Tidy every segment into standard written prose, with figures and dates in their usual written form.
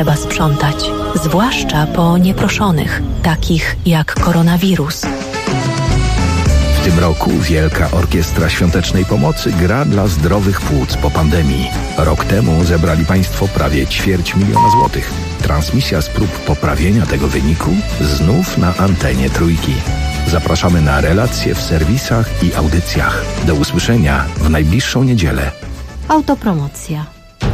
trzeba sprzątać, zwłaszcza po nieproszonych, takich jak koronawirus. W tym roku Wielka Orkiestra Świątecznej Pomocy gra dla zdrowych płuc po pandemii. Rok temu zebrali Państwo prawie 250 000 złotych. Transmisja z prób poprawienia tego wyniku znów na antenie Trójki. Zapraszamy na relacje w serwisach i audycjach. Do usłyszenia w najbliższą niedzielę. Autopromocja.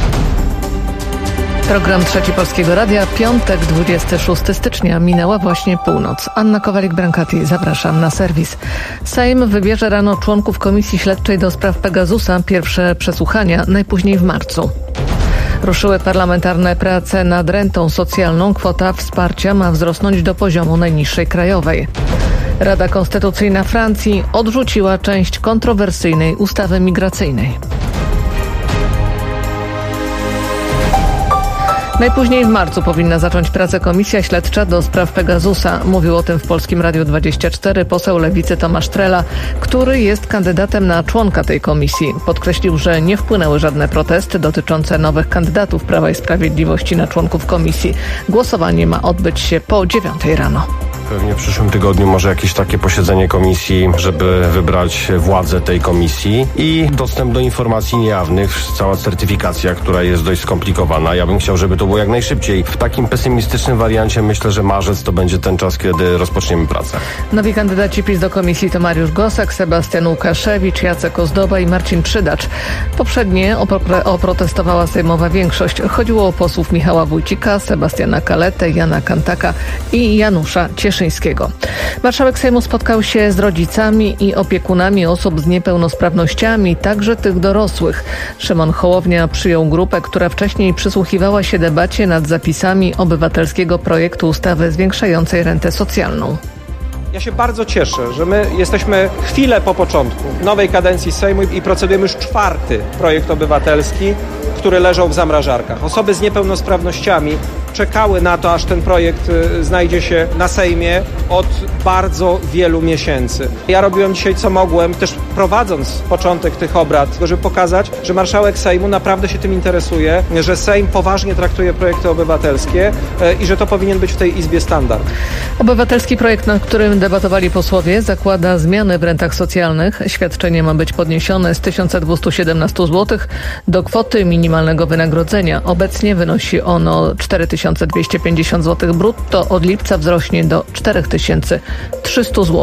Program Trzeci Polskiego Radia, piątek, 26 stycznia, minęła właśnie północ. Anna Kowalik-Brankati, zapraszam na serwis. Sejm wybierze rano członków Komisji Śledczej do spraw Pegasusa. Pierwsze przesłuchania najpóźniej w marcu. Ruszyły parlamentarne prace nad rentą socjalną. Kwota wsparcia ma wzrosnąć do poziomu najniższej krajowej. Rada Konstytucyjna Francji odrzuciła część kontrowersyjnej ustawy migracyjnej. Najpóźniej w marcu powinna zacząć pracę Komisja Śledcza do spraw Pegasusa. Mówił o tym w Polskim Radiu 24 poseł Lewicy Tomasz Trela, który jest kandydatem na członka tej komisji. Podkreślił, że nie wpłynęły żadne protesty dotyczące nowych kandydatów Prawa i Sprawiedliwości na członków komisji. Głosowanie ma odbyć się po 9 rano. Pewnie w przyszłym tygodniu może jakieś takie posiedzenie komisji, żeby wybrać władzę tej komisji i dostęp do informacji niejawnych, cała certyfikacja, która jest dość skomplikowana. Ja bym chciał, żeby to było jak najszybciej. W takim pesymistycznym wariancie myślę, że marzec to będzie ten czas, kiedy rozpoczniemy pracę. Nowi kandydaci PiS do komisji to Mariusz Gosek, Sebastian Łukaszewicz, Jacek Ozdoba i Marcin Przydacz. Poprzednie oprotestowała sejmowa większość. Chodziło o posłów Michała Wójcika, Sebastiana Kaletę, Jana Kantaka i Janusza Cieszyńskiego. Marszałek Sejmu spotkał się z rodzicami i opiekunami osób z niepełnosprawnościami, także tych dorosłych. Szymon Hołownia przyjął grupę, która wcześniej przysłuchiwała się debacie nad zapisami obywatelskiego projektu ustawy zwiększającej rentę socjalną. Ja się bardzo cieszę, że my jesteśmy chwilę po początku nowej kadencji Sejmu i procedujemy już 4. projekt obywatelski, który leżał w zamrażarkach. Osoby z niepełnosprawnościami czekały na to, aż ten projekt znajdzie się na Sejmie od bardzo wielu miesięcy. Ja robiłem dzisiaj co mogłem, też prowadząc początek tych obrad, żeby pokazać, że marszałek Sejmu naprawdę się tym interesuje, że Sejm poważnie traktuje projekty obywatelskie i że to powinien być w tej Izbie standard. Obywatelski projekt, nad którym debatowali posłowie, zakłada zmiany w rentach socjalnych. Świadczenie ma być podniesione z 1217 zł do kwoty minimalnego wynagrodzenia. Obecnie wynosi ono 4250 zł brutto, od lipca wzrośnie do 4300 zł.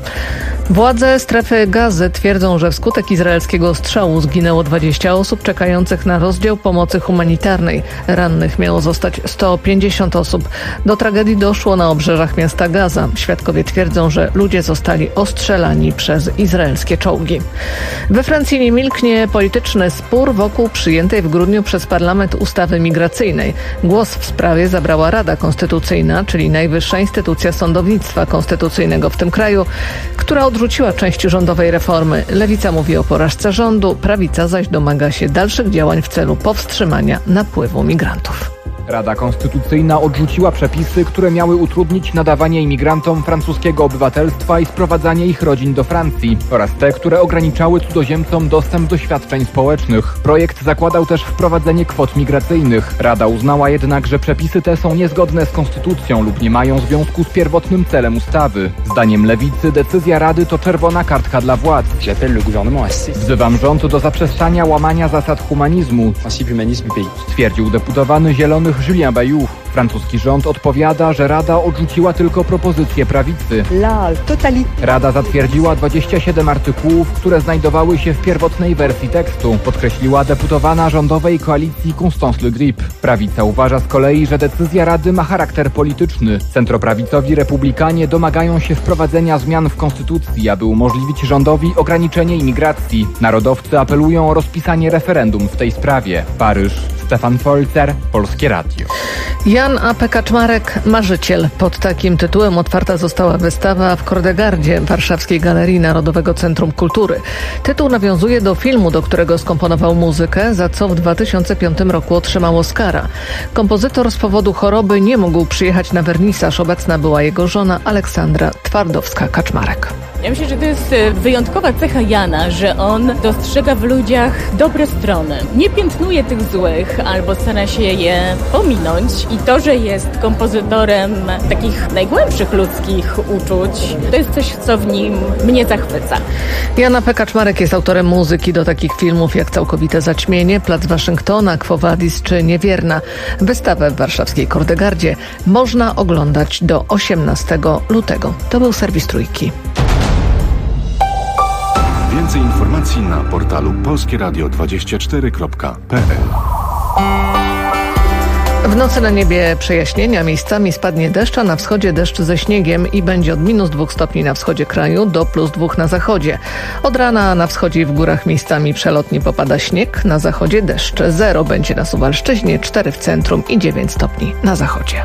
Władze strefy Gazy twierdzą, że wskutek izraelskiego ostrzału zginęło 20 osób czekających na rozdział pomocy humanitarnej. Rannych miało zostać 150 osób. Do tragedii doszło na obrzeżach miasta Gaza. Świadkowie twierdzą, że ludzie zostali ostrzelani przez izraelskie czołgi. We Francji nie milknie polityczny spór wokół przyjętej w grudniu przez parlament ustawy migracyjnej. Głos w sprawie zabrała Rada Konstytucyjna, czyli najwyższa instytucja sądownictwa konstytucyjnego w tym kraju, która odrzuciła część rządowej reformy. Lewica mówi o porażce rządu, prawica zaś domaga się dalszych działań w celu powstrzymania napływu migrantów. Rada Konstytucyjna odrzuciła przepisy, które miały utrudnić nadawanie imigrantom francuskiego obywatelstwa i sprowadzanie ich rodzin do Francji oraz te, które ograniczały cudzoziemcom dostęp do świadczeń społecznych. Projekt zakładał też wprowadzenie kwot migracyjnych. Rada uznała jednak, że przepisy te są niezgodne z konstytucją lub nie mają związku z pierwotnym celem ustawy. Zdaniem Lewicy decyzja Rady to czerwona kartka dla władz. Wzywam rząd do zaprzestania łamania zasad humanizmu, stwierdził deputowany Zielonych Julien Bayou. Francuski rząd odpowiada, że Rada odrzuciła tylko propozycje prawicy. Rada zatwierdziła 27 artykułów, które znajdowały się w pierwotnej wersji tekstu, podkreśliła deputowana rządowej koalicji Constance Le Grip. Prawica uważa z kolei, że decyzja Rady ma charakter polityczny. Centroprawicowi republikanie domagają się wprowadzenia zmian w konstytucji, aby umożliwić rządowi ograniczenie imigracji. Narodowcy apelują o rozpisanie referendum w tej sprawie. Paryż. Stefan Folzer, Polskie Radio. Jan A.P. Kaczmarek, marzyciel. Pod takim tytułem otwarta została wystawa w Kordegardzie, Warszawskiej Galerii Narodowego Centrum Kultury. Tytuł nawiązuje do filmu, do którego skomponował muzykę, za co w 2005 roku otrzymał Oscara. Kompozytor z powodu choroby nie mógł przyjechać na wernisaż. Obecna była jego żona Aleksandra Twardowska-Kaczmarek. Ja myślę, że to jest wyjątkowa cecha Jana, że on dostrzega w ludziach dobre strony. Nie piętnuje tych złych albo stara się je pominąć. I to, że jest kompozytorem takich najgłębszych ludzkich uczuć, to jest coś, co w nim mnie zachwyca. Jana Kaczmarek jest autorem muzyki do takich filmów jak Całkowite zaćmienie, Plac Waszyngtona, Quo Vadis czy Niewierna. Wystawę w warszawskiej Kordegardzie można oglądać do 18 lutego. To był serwis Trójki. Więcej informacji na portalu polskieradio24.pl. W nocy na niebie przejaśnienia, miejscami spadnie deszcz, a na wschodzie deszcz ze śniegiem i będzie od -2 stopni na wschodzie kraju do +2 na zachodzie. Od rana na wschodzie i w górach miejscami przelotnie popada śnieg, na zachodzie deszcz. 0 będzie na Suwalszczyźnie, 4 w centrum i 9 stopni na zachodzie.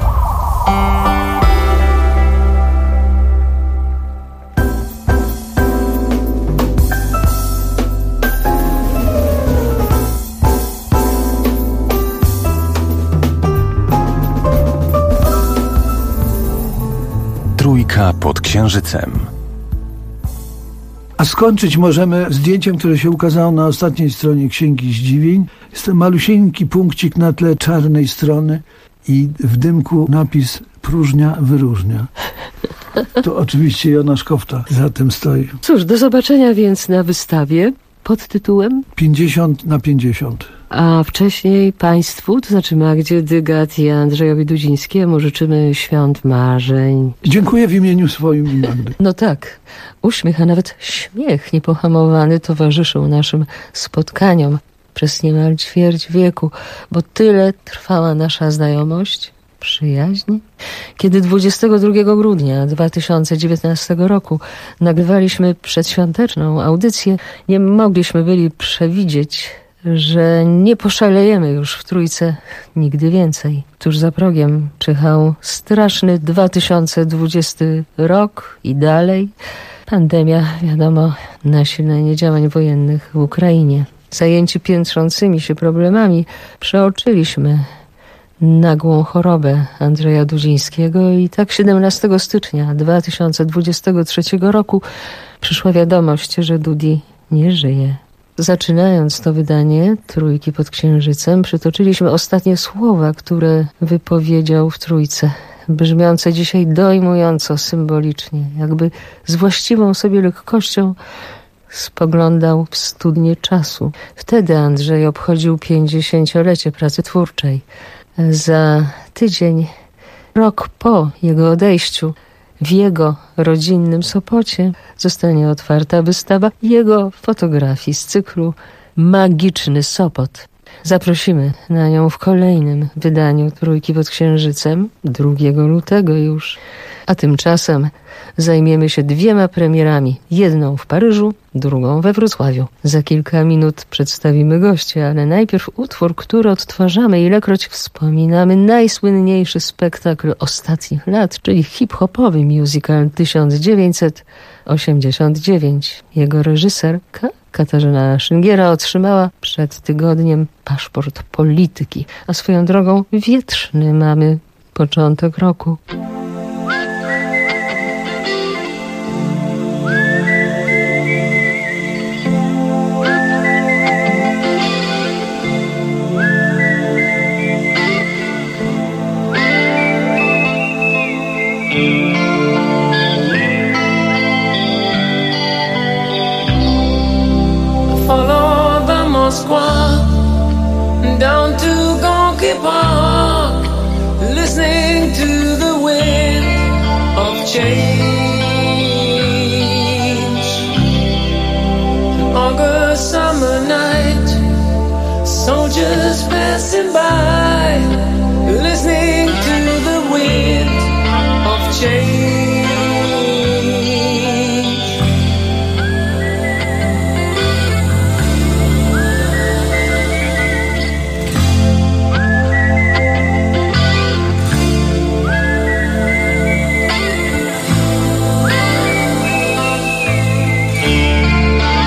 Trójka pod Księżycem. A skończyć możemy zdjęciem, które się ukazało na ostatniej stronie Księgi Zdziwień. Jest to malusieńki punkcik na tle czarnej strony i w dymku napis próżnia wyróżnia. To oczywiście Jonasz Kofta za tym stoi. Cóż, do zobaczenia więc na wystawie pod tytułem 50×50. A wcześniej Państwu, to znaczy Magdzie Dygat i Andrzejowi Dudzińskiemu życzymy świąt marzeń. Dziękuję w imieniu swoim i Magdy. No tak, uśmiech, a nawet śmiech niepohamowany towarzyszył naszym spotkaniom przez niemal ćwierć wieku, bo tyle trwała nasza znajomość, przyjaźń. Kiedy 22 grudnia 2019 roku nagrywaliśmy przedświąteczną audycję, nie mogliśmy byli przewidzieć, że nie poszalejemy już w Trójce nigdy więcej. Tuż za progiem czyhał straszny 2020 rok i dalej. Pandemia, wiadomo, nasilenie działań wojennych w Ukrainie. Zajęci piętrzącymi się problemami przeoczyliśmy nagłą chorobę Andrzeja Dudzińskiego i tak 17 stycznia 2023 roku przyszła wiadomość, że Dudi nie żyje. Zaczynając to wydanie Trójki pod Księżycem, przytoczyliśmy ostatnie słowa, które wypowiedział w Trójce, brzmiące dzisiaj dojmująco symbolicznie, jakby z właściwą sobie lekkością spoglądał w studnię czasu. Wtedy Andrzej obchodził 50-lecie pracy twórczej. Za tydzień, rok po jego odejściu, w jego rodzinnym Sopocie zostanie otwarta wystawa jego fotografii z cyklu Magiczny Sopot. Zaprosimy na nią w kolejnym wydaniu Trójki pod Księżycem, 2 lutego już. A tymczasem zajmiemy się 2 premierami. Jedną w Paryżu, drugą we Wrocławiu. Za kilka minut przedstawimy gościa, ale najpierw utwór, który odtwarzamy, ilekroć wspominamy najsłynniejszy spektakl ostatnich lat, czyli hip-hopowy musical 1989. Jego reżyserka Katarzyna Szyngiera otrzymała przed tygodniem paszport polityki. A swoją drogą wietrzny mamy początek roku. Down to Gonky Park, listening to the wind of change. An August summer night, soldiers passing by, listening to the wind of change.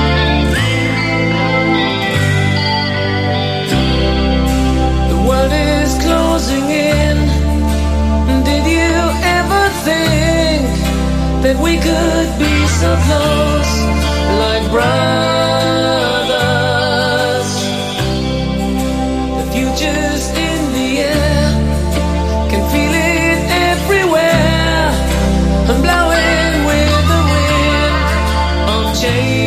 The world is that we could be so close, like brothers. The future's in the air, can feel it everywhere. I'm blowing with the wind of change.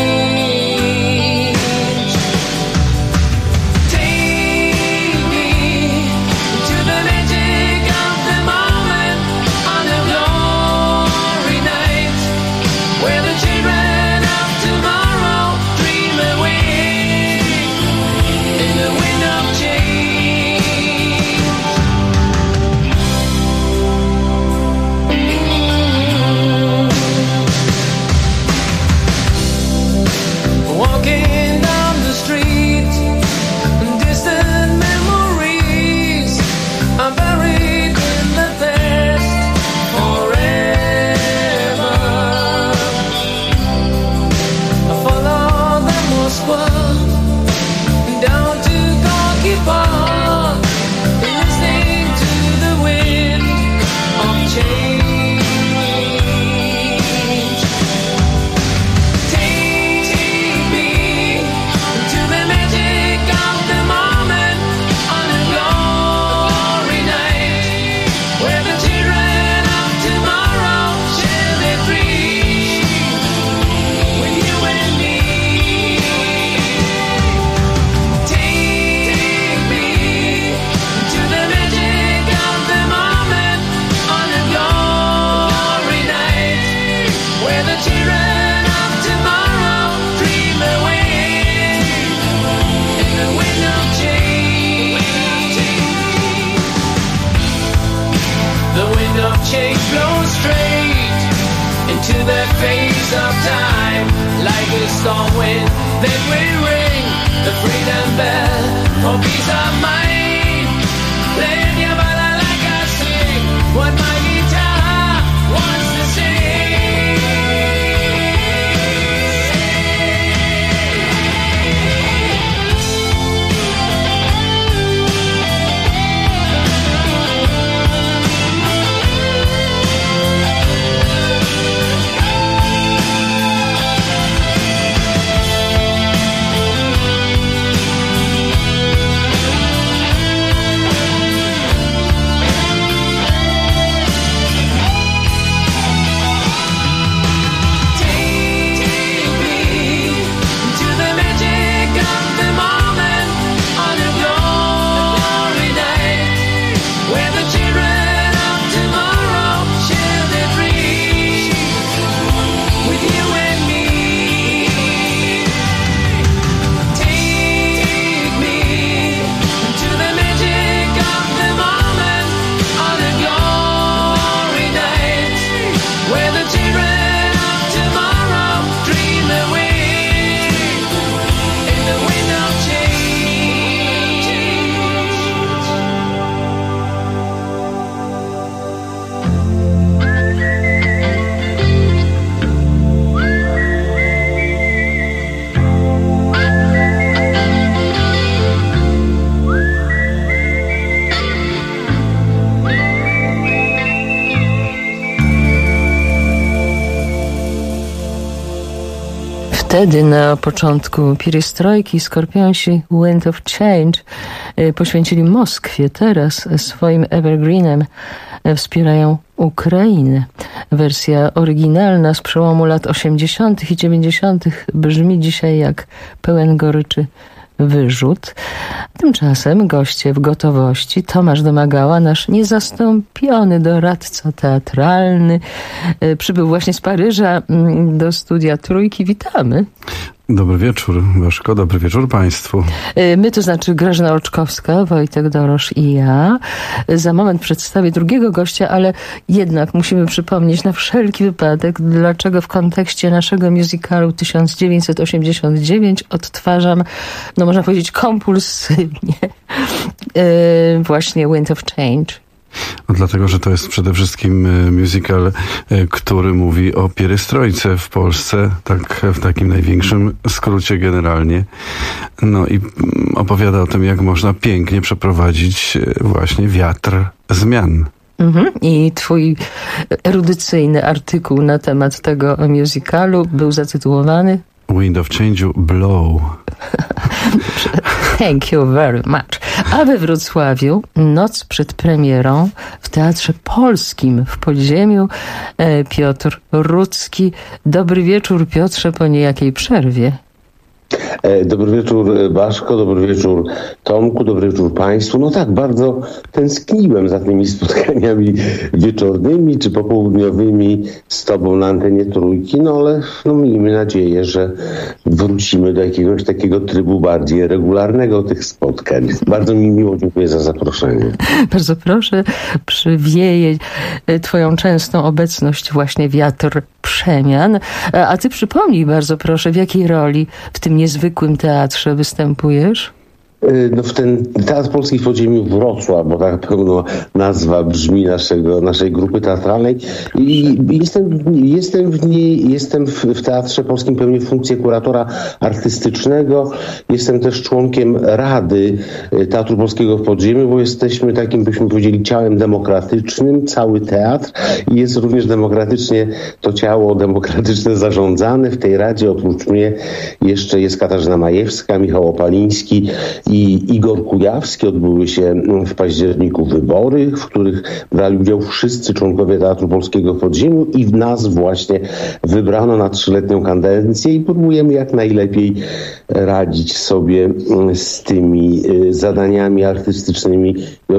Change blows straight into that phase of time, like a storm wind that will ring the freedom bell for peace of mind. Playing your bala like I sing what my guitar wants to sing. Wtedy na początku pierestrojki Skorpionsi Wind of Change poświęcili Moskwie. Teraz swoim evergreenem wspierają Ukrainę. Wersja oryginalna z przełomu lat 80. i 90. brzmi dzisiaj jak pełen goryczy wyrzut. Tymczasem goście w gotowości. Tomasz Domagała, nasz niezastąpiony doradca teatralny, przybył właśnie z Paryża do studia Trójki. Witamy. Dobry wieczór, Waszko, dobry wieczór Państwu. My, to znaczy Grażyna Olczkowska, Wojtek Dorosz i ja. Za moment przedstawię drugiego gościa, ale jednak musimy przypomnieć na wszelki wypadek, dlaczego w kontekście naszego musicalu 1989 odtwarzam, no można powiedzieć kompulsywnie, właśnie Wind of Change. No dlatego, że to jest przede wszystkim musical, który mówi o pierestrojce w Polsce, tak w takim największym skrócie generalnie. No i opowiada o tym, jak można pięknie przeprowadzić właśnie wiatr zmian. I twój erudycyjny artykuł na temat tego musicalu był zatytułowany Wind of Change'u Blow. Thank you very much. A we Wrocławiu noc przed premierą w Teatrze Polskim w Podziemiu Piotr Rudzki. Dobry wieczór, Piotrze, po niejakiej przerwie. Dobry wieczór, Baszko, dobry wieczór, Tomku, dobry wieczór Państwu. No tak, bardzo tęskniłem za tymi spotkaniami wieczornymi czy popołudniowymi z Tobą na antenie Trójki, no ale miejmy nadzieję, że wrócimy do jakiegoś takiego trybu bardziej regularnego tych spotkań. Bardzo mi miło, dziękuję za zaproszenie. Bardzo proszę, przywieje Twoją częstą obecność właśnie wiatr przemian. A Ty przypomnij bardzo proszę, w jakiej roli w tym niezwykłym teatrze występujesz? W ten Teatr Polski w Podziemiu Wrocław, bo tak pełno nazwa brzmi naszej grupy teatralnej. I jestem w Teatrze Polskim pełnię funkcję kuratora artystycznego. Jestem też członkiem Rady Teatru Polskiego w Podziemiu, bo jesteśmy takim, byśmy powiedzieli, ciałem demokratycznym, cały teatr. I jest również demokratycznie to ciało demokratyczne zarządzane. W tej Radzie oprócz mnie jeszcze jest Katarzyna Majewska, Michał Opaliński i Igor Kujawski. Odbyły się w październiku wybory, w których brali udział wszyscy członkowie Teatru Polskiego w Podziemiu i nas właśnie wybrano na 3-letnią kadencję i próbujemy jak najlepiej radzić sobie z tymi zadaniami artystycznymi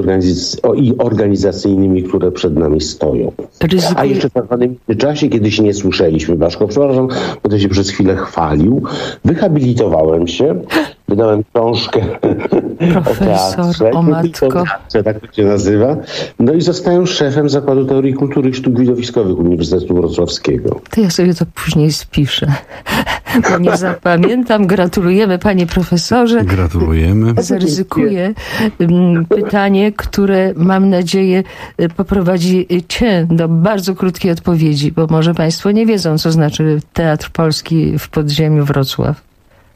i organizacyjnymi, które przed nami stoją. A jeszcze w tak zwanym czasie, kiedy się nie słyszeliśmy, Baszko, przepraszam, będę się przez chwilę chwalił, wyhabilitowałem się, wydałem książkę o teatrze, tak to się nazywa. No i zostałem szefem Zakładu Teorii Kultury i Sztuk Widowiskowych Uniwersytetu Wrocławskiego. To ja sobie to później spiszę, bo nie zapamiętam. Gratulujemy, panie profesorze. Gratulujemy. Zaryzykuję pytanie, które mam nadzieję poprowadzi cię do bardzo krótkiej odpowiedzi, bo może państwo nie wiedzą, co znaczy Teatr Polski w Podziemiu Wrocław.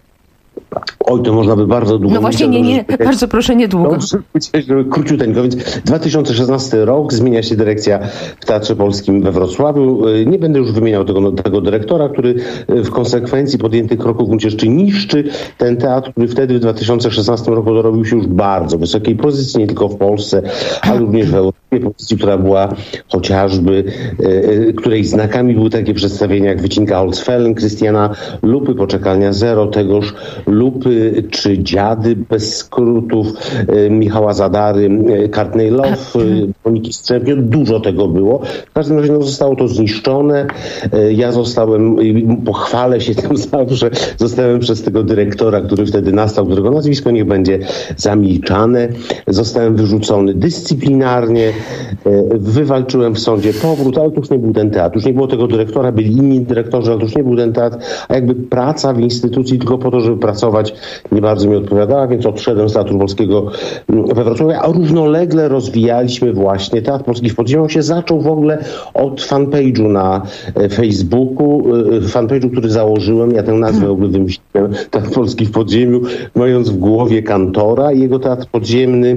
Oj, to można by bardzo długo... No właśnie, nie, bardzo proszę, niedługo. Króciuteńko, więc 2016 rok, zmienia się dyrekcja w Teatrze Polskim we Wrocławiu. Nie będę już wymieniał tego dyrektora, który w konsekwencji podjętych kroków w gruncie rzeczy niszczy ten teatr, który wtedy w 2016 roku dorobił się już bardzo wysokiej pozycji, nie tylko w Polsce, ale również w Europie. Pozycji, która była chociażby, której znakami były takie przedstawienia jak Wycinka Holzfällen, Krystiana Lupy, Poczekalnia Zero, tegoż Lupy czy Dziady bez skrótów, Michała Zadary, Courtney Love, Moniki Strzemio. Dużo tego było. W każdym razie zostało to zniszczone. Ja pochwalę się tym zawsze, zostałem przez tego dyrektora, który wtedy nastał, którego nazwisko niech będzie zamilczane. Zostałem wyrzucony dyscyplinarnie. Wywalczyłem w sądzie powrót, ale to już nie był ten teatr. Już nie było tego dyrektora, byli inni dyrektorzy, ale to już nie był ten teatr. A jakby praca w instytucji tylko po to, żeby pracować, nie bardzo mi odpowiadała, więc odszedłem z Teatru Polskiego we Wrocławiu, a równolegle rozwijaliśmy właśnie Teatr Polski w Podziemiu. Się zaczął w ogóle od fanpage'u na Facebooku, fanpage'u, który założyłem, ja tę nazwę w ogóle wymyśliłem, Teatr Polski w Podziemiu, mając w głowie kantora i jego teatr podziemny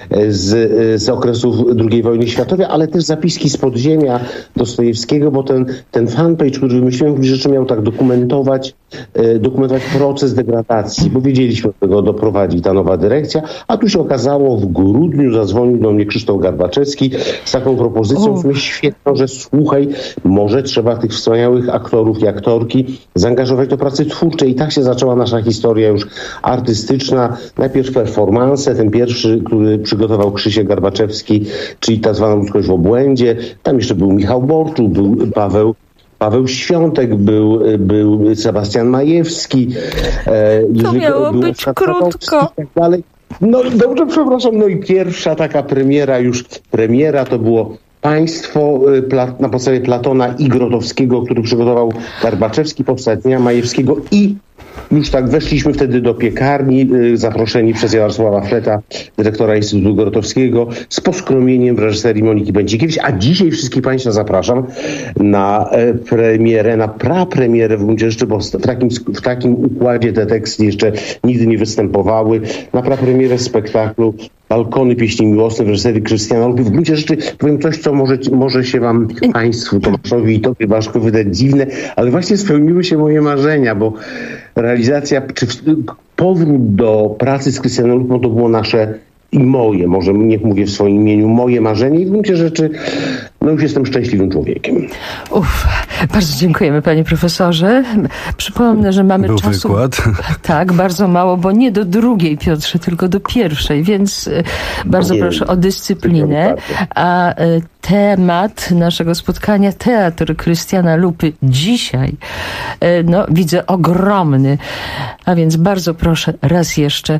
z okresów II wojny światowej, ale też zapiski z podziemia Dostojewskiego, bo ten fanpage, który wymyśliłem, w rzeczy miał tak dokumentować proces degradacji, bo wiedzieliśmy, do tego doprowadzi ta nowa dyrekcja, a tu się okazało, w grudniu zadzwonił do mnie Krzysztof Garbaczewski z taką propozycją, świetną, że słuchaj, może trzeba tych wspaniałych aktorów i aktorki zaangażować do pracy twórczej. I tak się zaczęła nasza historia już artystyczna. Najpierw performance, ten pierwszy, który przygotował Krzysiek Garbaczewski, czyli ta zwana Ludzkość w obłędzie. Tam jeszcze był Michał Borczuk, był Paweł Świątek, był Sebastian Majewski. To miało być krótko. I tak dalej. No dobrze, przepraszam. No i pierwsza taka premiera to było Państwo na podstawie Platona i Grotowskiego, który przygotował Garbaczewski, powstać Dnia Majewskiego i Już tak weszliśmy wtedy do piekarni, zaproszeni przez Jarosława Fleta, dyrektora Instytutu Grotowskiego, z poskromieniem w reżyserii Moniki Będzikiewicz, a dzisiaj wszystkich Państwa zapraszam na premierę, na prapremierę w gruncie rzeczy, bo w takim układzie te teksty jeszcze nigdy nie występowały, na prapremierę spektaklu Balkony pieśni miłosne w reżyserii Krystiana Lupy. W gruncie rzeczy powiem coś, co może się wam, Państwu, Tomaszowi i Tobie, Baszko, wydać dziwne, ale właśnie spełniły się moje marzenia, bo realizacja, czy powrót do pracy z Krystianem Lupą to było nasze i moje, może niech mówię w swoim imieniu, moje marzenie i w gruncie rzeczy już jestem szczęśliwym człowiekiem. Bardzo dziękujemy, panie profesorze. Przypomnę, że mamy czasu. Wykład. Tak, bardzo mało, bo nie do drugiej, Piotrze, tylko do pierwszej, więc bardzo proszę o dyscyplinę. A temat naszego spotkania, Teatr Krystiana Lupy dzisiaj, widzę ogromny. A więc bardzo proszę raz jeszcze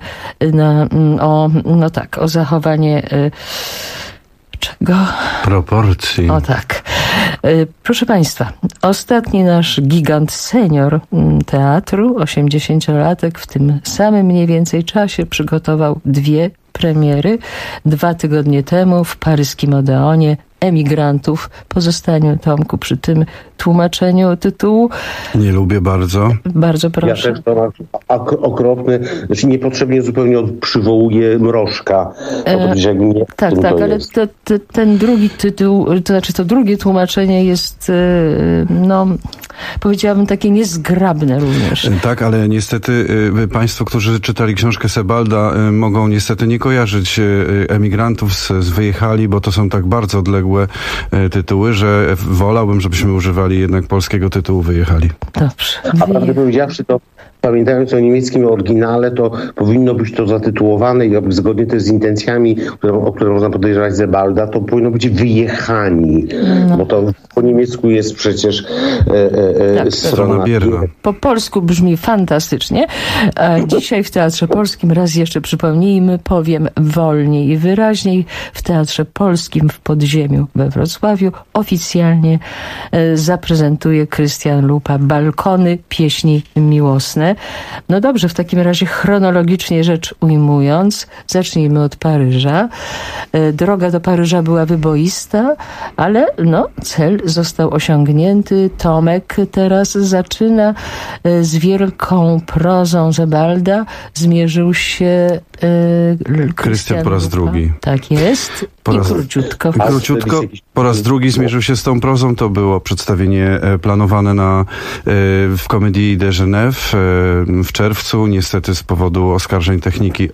o zachowanie czego? Proporcji. O tak. Proszę Państwa, ostatni nasz gigant senior teatru, 80-latek, w tym samym mniej więcej czasie przygotował 2 premiery. 2 tygodnie temu w paryskim Odeonie Emigrantów. Pozostaniu, Tomku, przy tym tłumaczeniu tytułu. Nie lubię bardzo. Bardzo proszę. Ja też to okropny, niepotrzebnie zupełnie przywołuję Mrożka. Tak, ale ten drugi tytuł, to znaczy to drugie tłumaczenie jest, powiedziałabym, takie niezgrabne również. Tak, ale niestety Państwo, którzy czytali książkę Sebalda, mogą niestety nie kojarzyć Emigrantów z Wyjechali, bo to są tak bardzo odległe tytuły, że wolałbym, żebyśmy używali jednak polskiego tytułu Wyjechali. Dobrze. A prawdę powiedziawszy, to pamiętając o niemieckim oryginale, to powinno być to zatytułowane i zgodnie też z intencjami, o które można podejrzewać Sebalda, to powinno być Wyjechani. Bo to po niemiecku jest przecież strona bierna. Po polsku brzmi fantastycznie. A dzisiaj w Teatrze Polskim, raz jeszcze przypomnijmy, powiem wolniej i wyraźniej, w Teatrze Polskim w Podziemiu we Wrocławiu oficjalnie zaprezentuje Krystian Lupa Balkony pieśni miłosne. No dobrze, w takim razie chronologicznie rzecz ujmując, zacznijmy od Paryża. Droga do Paryża była wyboista, ale cel został osiągnięty. Tomek teraz zaczyna z wielką prozą Sebalda. Zmierzył się Krystian po raz drugi. Tak jest. Króciutko, po raz drugi zmierzył się z tą prozą. To było przedstawienie planowane w Comédie de Genève w czerwcu. Niestety z powodu oskarżeń techniki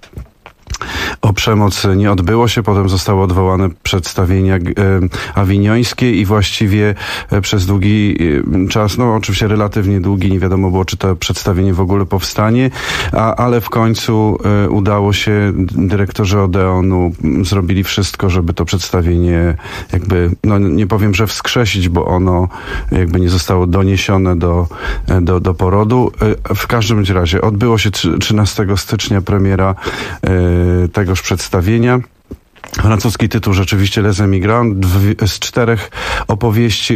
o przemoc nie odbyło się. Potem zostało odwołane przedstawienia awiniońskie i właściwie przez długi czas, oczywiście relatywnie długi, nie wiadomo było, czy to przedstawienie w ogóle powstanie, ale w końcu udało się. Dyrektorzy Odeonu zrobili wszystko, żeby to przedstawienie nie powiem, że wskrzesić, bo ono nie zostało doniesione do porodu. W każdym razie odbyło się 13 stycznia premiera tegoż przedstawienia. Francuski tytuł rzeczywiście Les Emigrants, z 4 opowieści,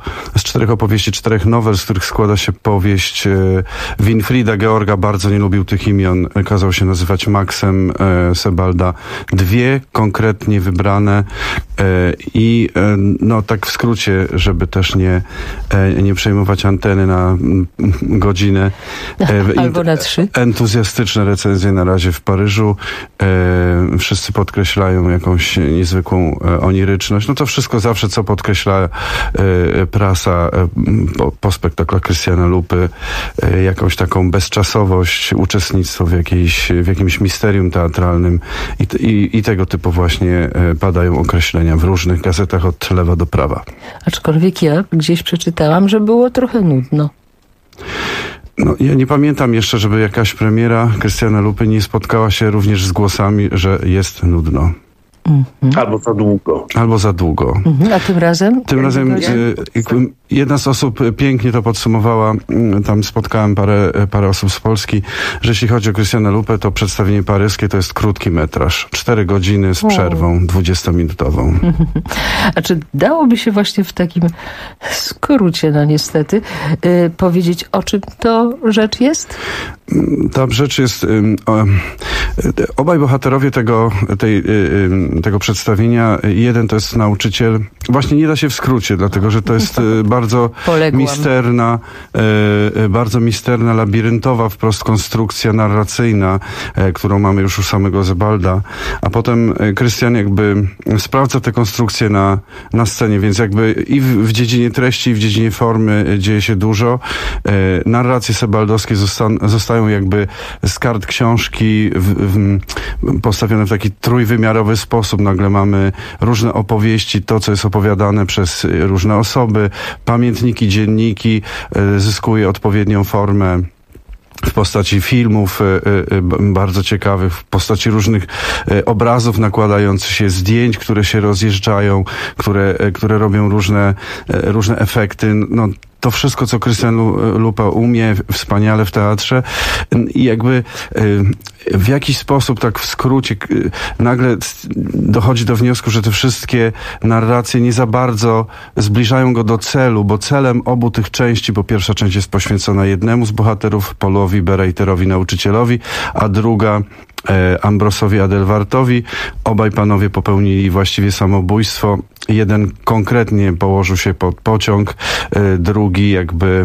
4 nowel, z których składa się powieść Winfrida Georga. Bardzo nie lubił tych imion, kazał się nazywać Maxem Sebalda. 2 konkretnie wybrane i tak w skrócie, żeby też nie przejmować anteny na godzinę. Albo na 3. Entuzjastyczne recenzje na razie w Paryżu. Wszyscy podkreślają jakąś niezwykłą oniryczność. To wszystko zawsze, co podkreśla prasa po spektaklach Krystiana Lupy, jakąś taką bezczasowość, uczestnictwo w jakimś misterium teatralnym i tego typu właśnie padają określenia w różnych gazetach od lewa do prawa. Aczkolwiek ja gdzieś przeczytałam, że było trochę nudno. Ja nie pamiętam jeszcze, żeby jakaś premiera Krystiana Lupy nie spotkała się również z głosami, że jest nudno. Albo za długo. Albo za długo. A tym razem? Tym razem jedna z osób pięknie to podsumowała, tam spotkałem parę osób z Polski, że jeśli chodzi o Krystiana Lupę, to przedstawienie paryskie to jest krótki metraż. 4 godziny z przerwą 20-minutową. A czy dałoby się właśnie w takim skrócie, no niestety, powiedzieć, o czym to rzecz jest? Ta rzecz jest... Obaj bohaterowie tego przedstawienia, jeden to jest nauczyciel, właśnie nie da się w skrócie, dlatego że to jest bardzo misterna, labiryntowa wprost konstrukcja narracyjna, którą mamy już u samego Sebalda, a potem Krystian jakby sprawdza tę konstrukcję na scenie, więc jakby i w dziedzinie treści, i w dziedzinie formy dzieje się dużo. Narracje sebaldowskie zostają jakby z kart książki postawione w taki trójwymiarowy sposób. Nagle mamy różne opowieści, to co jest opowiadane przez różne osoby, pamiętniki, dzienniki, zyskuje odpowiednią formę w postaci filmów bardzo ciekawych, w postaci różnych obrazów nakładających się, zdjęć, które się rozjeżdżają, które robią różne efekty. No, to wszystko, co Krystian Lupa umie wspaniale w teatrze i jakby w jakiś sposób, tak w skrócie, nagle dochodzi do wniosku, że te wszystkie narracje nie za bardzo zbliżają go do celu, bo celem obu tych części, bo pierwsza część jest poświęcona jednemu z bohaterów, Paulowi Berejterowi, nauczycielowi, a druga Ambrosowi Adelwartowi. Obaj panowie popełnili właściwie samobójstwo. Jeden konkretnie położył się pod pociąg, drugi jakby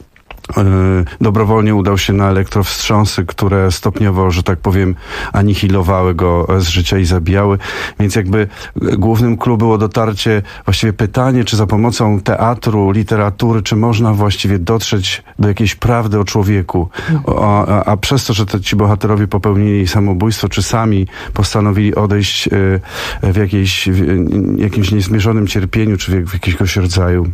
dobrowolnie udał się na elektrowstrząsy, które stopniowo, że tak powiem, anihilowały go z życia i zabijały. Więc jakby głównym clou było dotarcie, właściwie pytanie, czy za pomocą teatru, literatury, czy można właściwie dotrzeć do jakiejś prawdy o człowieku. A przez to, że ci bohaterowie popełnili samobójstwo, czy sami postanowili odejść w jakimś niezmierzonym cierpieniu, czy w jakiegoś rodzaju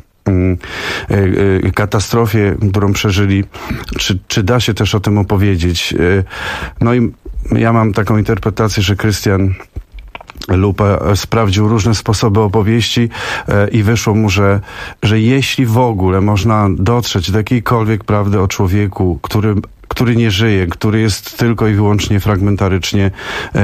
katastrofie, którą przeżyli, czy da się też o tym opowiedzieć. No i ja mam taką interpretację, że Krystian Lupa sprawdził różne sposoby opowieści i wyszło mu, że jeśli w ogóle można dotrzeć do jakiejkolwiek prawdy o człowieku, który nie żyje, który jest tylko i wyłącznie fragmentarycznie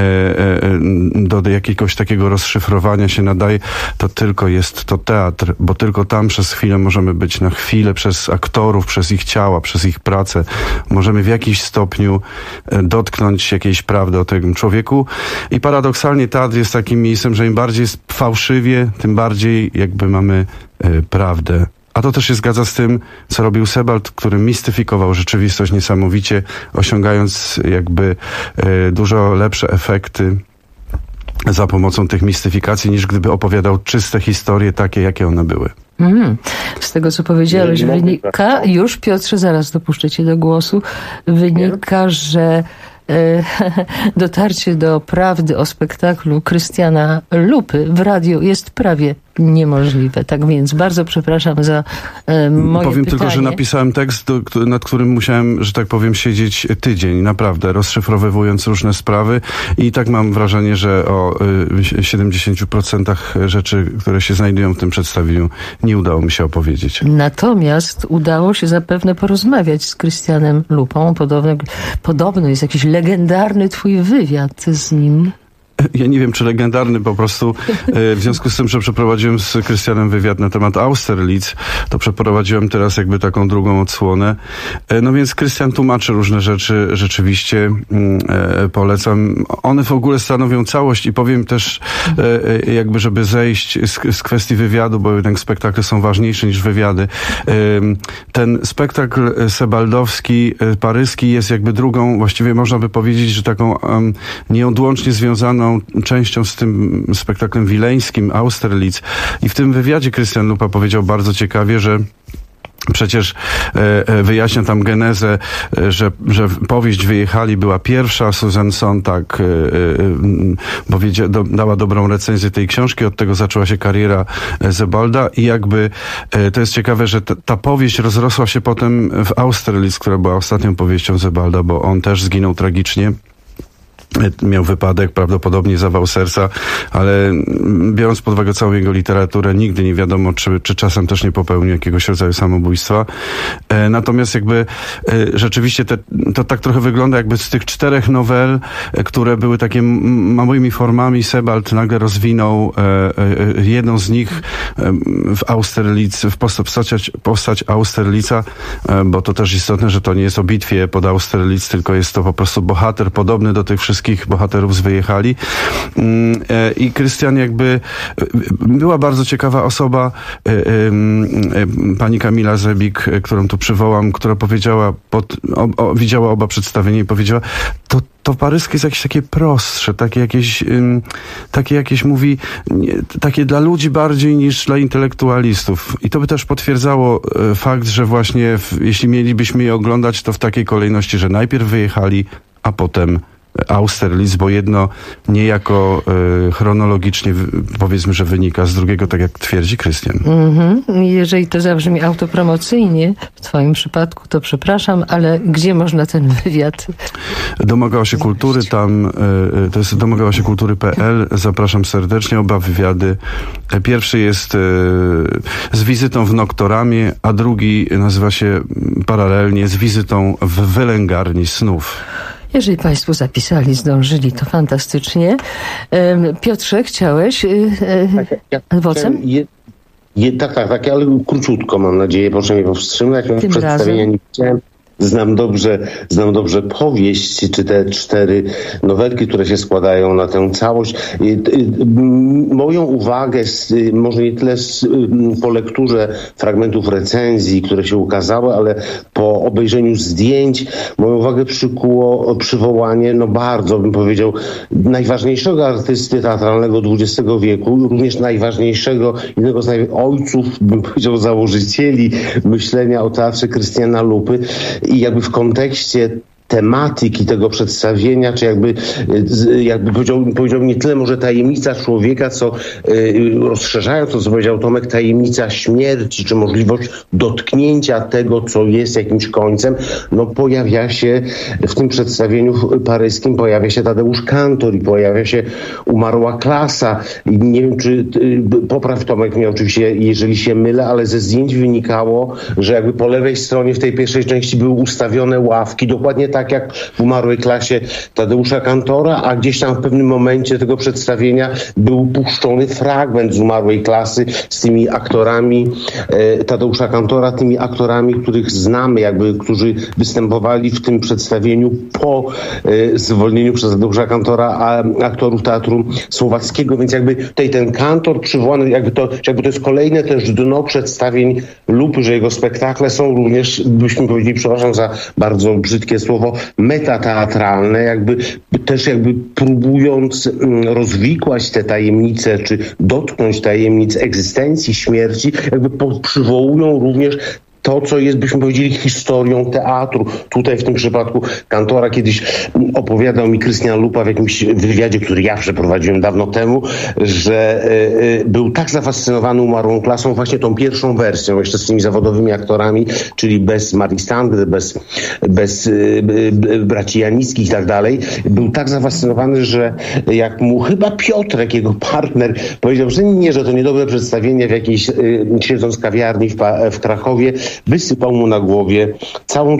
do jakiegoś takiego rozszyfrowania się nadaje, to tylko jest to teatr, bo tylko tam przez chwilę możemy być na chwilę, przez aktorów, przez ich ciała, przez ich pracę. Możemy w jakiś stopniu dotknąć jakiejś prawdy o tym człowieku i paradoksalnie teatr jest takim miejscem, że im bardziej jest fałszywie, tym bardziej jakby mamy prawdę. A to też się zgadza z tym, co robił Sebald, który mistyfikował rzeczywistość niesamowicie, osiągając jakby dużo lepsze efekty za pomocą tych mistyfikacji, niż gdyby opowiadał czyste historie takie, jakie one były. Z tego, co powiedziałeś, wynika, już Piotrze, zaraz dopuszczę cię do głosu, wynika, że dotarcie do prawdy o spektaklu Krystiana Lupy w radiu jest prawie niemożliwe. Tak więc bardzo przepraszam za moje Powiem pytanie. tylko, że napisałem tekst, nad którym musiałem, że tak powiem, siedzieć tydzień, naprawdę, rozszyfrowywując różne sprawy i tak mam wrażenie, że o 70% rzeczy, które się znajdują w tym przedstawieniu, nie udało mi się opowiedzieć. Natomiast udało się zapewne porozmawiać z Krystianem Lupą. Podobno jest jakiś legendarny twój wywiad z nim. Ja nie wiem, czy legendarny, po prostu w związku z tym, że przeprowadziłem z Krystianem wywiad na temat Austerlitz, to przeprowadziłem teraz jakby taką drugą odsłonę. No więc Krystian tłumaczy różne rzeczy, rzeczywiście polecam. One w ogóle stanowią całość i powiem też jakby, żeby zejść z kwestii wywiadu, bo jednak spektakle są ważniejsze niż wywiady. Ten spektakl sebaldowski, paryski jest jakby drugą, właściwie można by powiedzieć, że taką nieodłącznie związaną częścią z tym spektaklem wileńskim Austerlitz. I w tym wywiadzie Krystian Lupa powiedział bardzo ciekawie, że przecież wyjaśnia tam genezę, że powieść Wyjechali była pierwsza, Susan Sontag dała dobrą recenzję tej książki, od tego zaczęła się kariera Sebalda i jakby to jest ciekawe, że ta powieść rozrosła się potem w Austerlitz, która była ostatnią powieścią Sebalda, bo on też zginął tragicznie. miał wypadek, prawdopodobnie zawał serca, ale biorąc pod uwagę całą jego literaturę, nigdy nie wiadomo, czy czasem też nie popełnił jakiegoś rodzaju samobójstwa. Natomiast jakby rzeczywiście to tak trochę wygląda, jakby z tych 4 nowel, które były takie małymi formami, Sebald nagle rozwinął jedną z nich w Austerlitz, w postać Austerlitza, bo to też istotne, że to nie jest o bitwie pod Austerlitz, tylko jest to po prostu bohater podobny do tych wszystkich bohaterów z Wyjechali. I Krystian jakby była bardzo ciekawa osoba, pani Kamila Zebik, którą tu przywołam, która powiedziała, widziała oba przedstawienia i powiedziała, to paryskie jest jakieś takie prostsze, takie jakieś mówi, takie dla ludzi bardziej niż dla intelektualistów. I to by też potwierdzało fakt, że właśnie jeśli mielibyśmy je oglądać, to w takiej kolejności, że najpierw Wyjechali, a potem Austerlitz, bo jedno niejako chronologicznie powiedzmy, że wynika z drugiego, tak jak twierdzi Krystian. Jeżeli to zabrzmi autopromocyjnie, w twoim przypadku, to przepraszam, ale gdzie można ten wywiad? Domagała się kultury, tam to jest domałaśkultury.pl. Zapraszam serdecznie, oba wywiady. Pierwszy jest z wizytą w Noktoramie, a drugi nazywa się paralelnie z wizytą w wylęgarni snów. Jeżeli Państwo zapisali, zdążyli, to fantastycznie. Piotrze, chciałeś adwocem? Tak, ale króciutko, mam nadzieję, proszę mnie powstrzymać. Przedstawienia nie widziałem. Znam dobrze powieść, czy te 4 nowelki, które się składają na tę całość. Moją uwagę, może nie tyle po lekturze fragmentów recenzji, które się ukazały, ale po obejrzeniu zdjęć, moją uwagę przykuło przywołanie, bardzo bym powiedział, najważniejszego artysty teatralnego XX wieku, również najważniejszego, jednego z ojców, bym powiedział, założycieli myślenia o teatrze, Krystiana Lupy. I jakby w kontekście tematyki tego przedstawienia, czy jakby powiedział nie tyle może tajemnica człowieka, co rozszerzając to, co powiedział Tomek, tajemnica śmierci, czy możliwość dotknięcia tego, co jest jakimś końcem, pojawia się w tym przedstawieniu paryskim, pojawia się Tadeusz Kantor i pojawia się umarła klasa. I nie wiem, czy popraw Tomek mnie oczywiście, jeżeli się mylę, ale ze zdjęć wynikało, że jakby po lewej stronie w tej pierwszej części były ustawione ławki, dokładnie tak jak w umarłej klasie Tadeusza Kantora, a gdzieś tam w pewnym momencie tego przedstawienia był puszczony fragment z umarłej klasy z tymi aktorami Tadeusza Kantora, tymi aktorami, których znamy, którzy występowali w tym przedstawieniu po zwolnieniu przez Tadeusza Kantora aktorów Teatru Słowackiego, więc jakby tutaj ten Kantor przywołany, jakby to jest kolejne też dno przedstawień Lupy, że jego spektakle są również, byśmy powiedzieli, przepraszam za bardzo brzydkie słowo, metateatralne, też próbując rozwikłać te tajemnice, czy dotknąć tajemnic egzystencji, śmierci, przywołują również to, co jest, byśmy powiedzieli, historią teatru. Tutaj w tym przypadku Kantora kiedyś opowiadał mi Krystian Lupa w jakimś wywiadzie, który ja przeprowadziłem dawno temu, że był tak zafascynowany umarłą klasą właśnie tą pierwszą wersją, jeszcze z tymi zawodowymi aktorami, czyli bez Marii Stangry, bez braci Janickich i tak dalej. Był tak zafascynowany, że jak mu chyba Piotrek, jego partner, powiedział, że nie, że to niedobre przedstawienie w jakiejś, siedząc w kawiarni w Krakowie, wysypał mu na głowę całą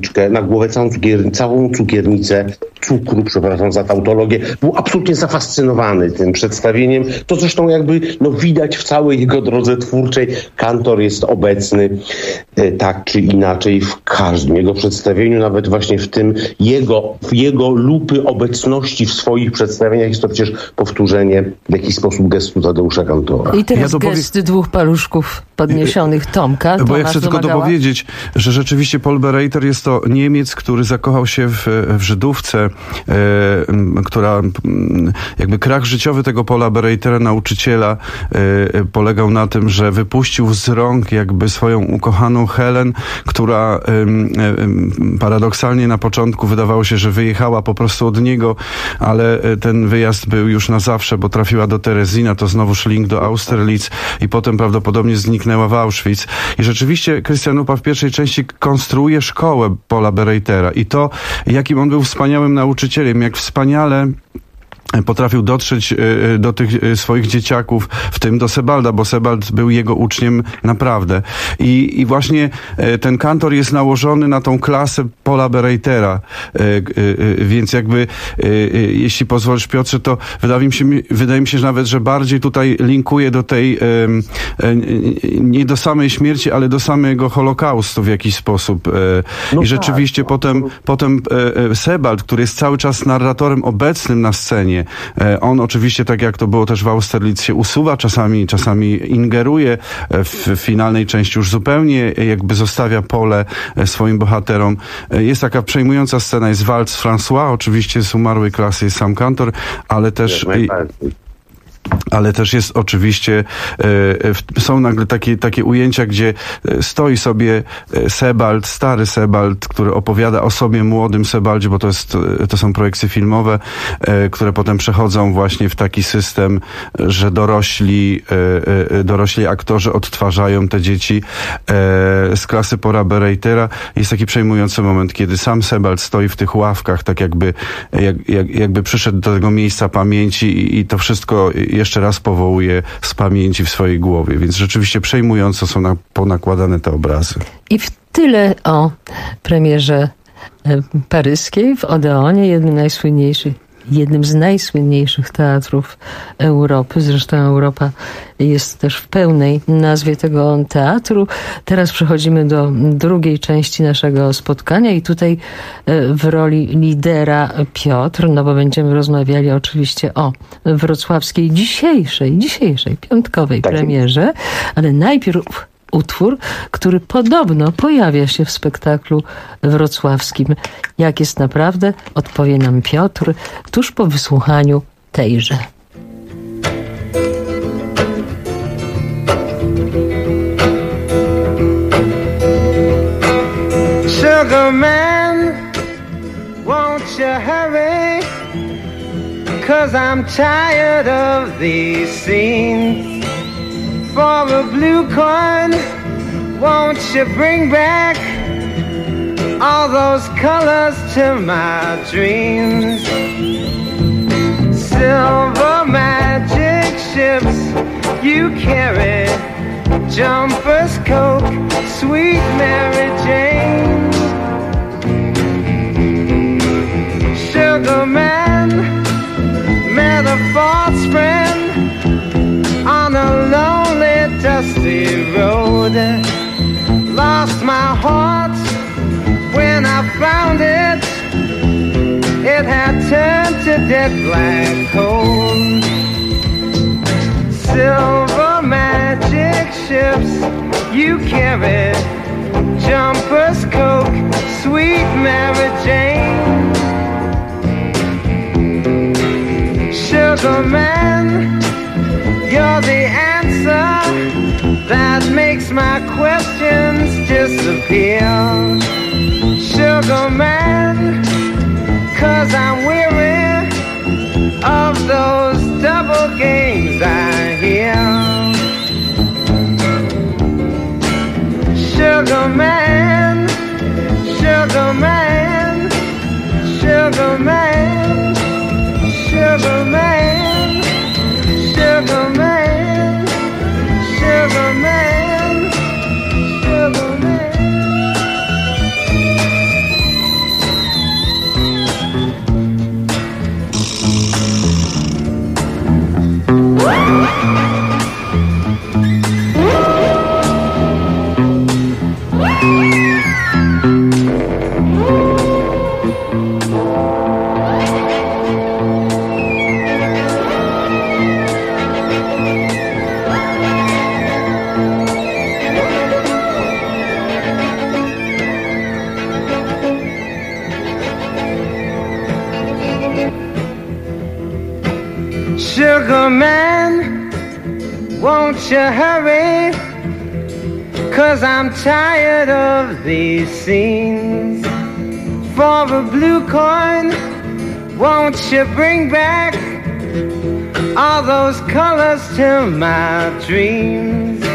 cukiernicę cukru, przepraszam za tautologię. Był absolutnie zafascynowany tym przedstawieniem. To zresztą widać w całej jego drodze twórczej. Kantor jest obecny tak czy inaczej w każdym jego przedstawieniu, nawet właśnie w tym jego Lupy obecności w swoich przedstawieniach. Jest to przecież powtórzenie w jakiś sposób gestu Tadeusza Kantora. I teraz gest 2 paluszków podniesionych Tomka. Bo ja chcę tylko dopowiedzieć, że rzeczywiście Paul Bereiter jest to Niemiec, który zakochał się w Żydówce, która jakby krach życiowy tego Paula Bereitera, nauczyciela, polegał na tym, że wypuścił z rąk jakby swoją ukochaną Helen, która paradoksalnie na początku wydawało się, że wyjechała po prostu od niego, ale ten wyjazd był już na zawsze, bo trafiła do Terezina, to znowuż link do Austerlitz i potem prawdopodobnie zniknęła w Auschwitz. I rzeczywiście Krystian Lupa w pierwszej części konstruuje szkołę Paula Bereitera i to, jakim on był wspaniałym nauczycielem, jak wspaniale potrafił dotrzeć do tych swoich dzieciaków, w tym do Sebalda, bo Sebald był jego uczniem naprawdę. I właśnie ten kantor jest nałożony na tą klasę Paula Bereitera. Więc jakby, jeśli pozwolisz, Piotrze, to wydaje mi się że nawet, że bardziej tutaj linkuje do tej, nie do samej śmierci, ale do samego Holokaustu w jakiś sposób. I rzeczywiście potem Sebald, który jest cały czas narratorem obecnym na scenie, on oczywiście, tak jak to było też w Austerlitz, się usuwa, czasami ingeruje w finalnej części, już zupełnie jakby zostawia pole swoim bohaterom. Jest taka przejmująca scena, jest walc François, oczywiście z umarłej klasy jest sam kantor, ale też jest oczywiście, są nagle takie ujęcia, gdzie stoi sobie Sebald, stary Sebald, który opowiada o sobie młodym Sebaldzie, bo to są projekcje filmowe, które potem przechodzą właśnie w taki system, że dorośli aktorzy odtwarzają te dzieci z klasy Paula Bereitera. Jest taki przejmujący moment, kiedy sam Sebald stoi w tych ławkach, tak jakby przyszedł do tego miejsca pamięci i to wszystko jeszcze raz powołuje z pamięci w swojej głowie. Więc rzeczywiście przejmująco są ponakładane te obrazy. I w tyle o premierze paryskiej w Odeonie, jednym z najsłynniejszych teatrów Europy. Zresztą Europa jest też w pełnej nazwie tego teatru. Teraz przechodzimy do drugiej części naszego spotkania i tutaj w roli lidera Piotr, no bo będziemy rozmawiali oczywiście o wrocławskiej dzisiejszej piątkowej premierze, ale najpierw utwór, który podobno pojawia się w spektaklu wrocławskim. Jak jest naprawdę, odpowie nam Piotr tuż po wysłuchaniu tejże. Sugar man, won't you hurry? 'Cause I'm tired of these scenes. For a blue coin, won't you bring back all those colors to my dreams? Silver magic ships you carry, jumpers, Coke, sweet Mary Jane. Sugar man, met a false friend on a lonely, dusty road. Lost my heart when I found it. It had turned to dead black coal. Silver magic ships you carry, jumpers, Coke, sweet Mary Jane. Sugar man, you're the answer that makes my questions disappear. Sugar man, 'cause I'm weary of those double games I hear. Sugar man, sugar man, sugar man, sugar man, sugar man, sugar man, sugar man. Sugar man, won't you hurry? 'Cause I'm tired of these scenes. For a blue coin, won't you bring back all those colors to my dreams?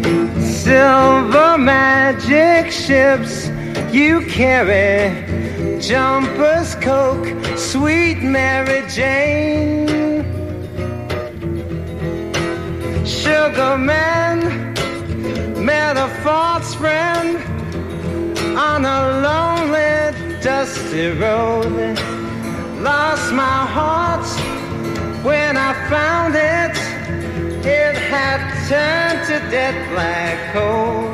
Silver magic ships you carry, Jumpers, Coke, sweet Mary Jane. Sugar man met a false friend on a lonely, dusty road. Lost my heart when I found it. It had turned to dead black coal.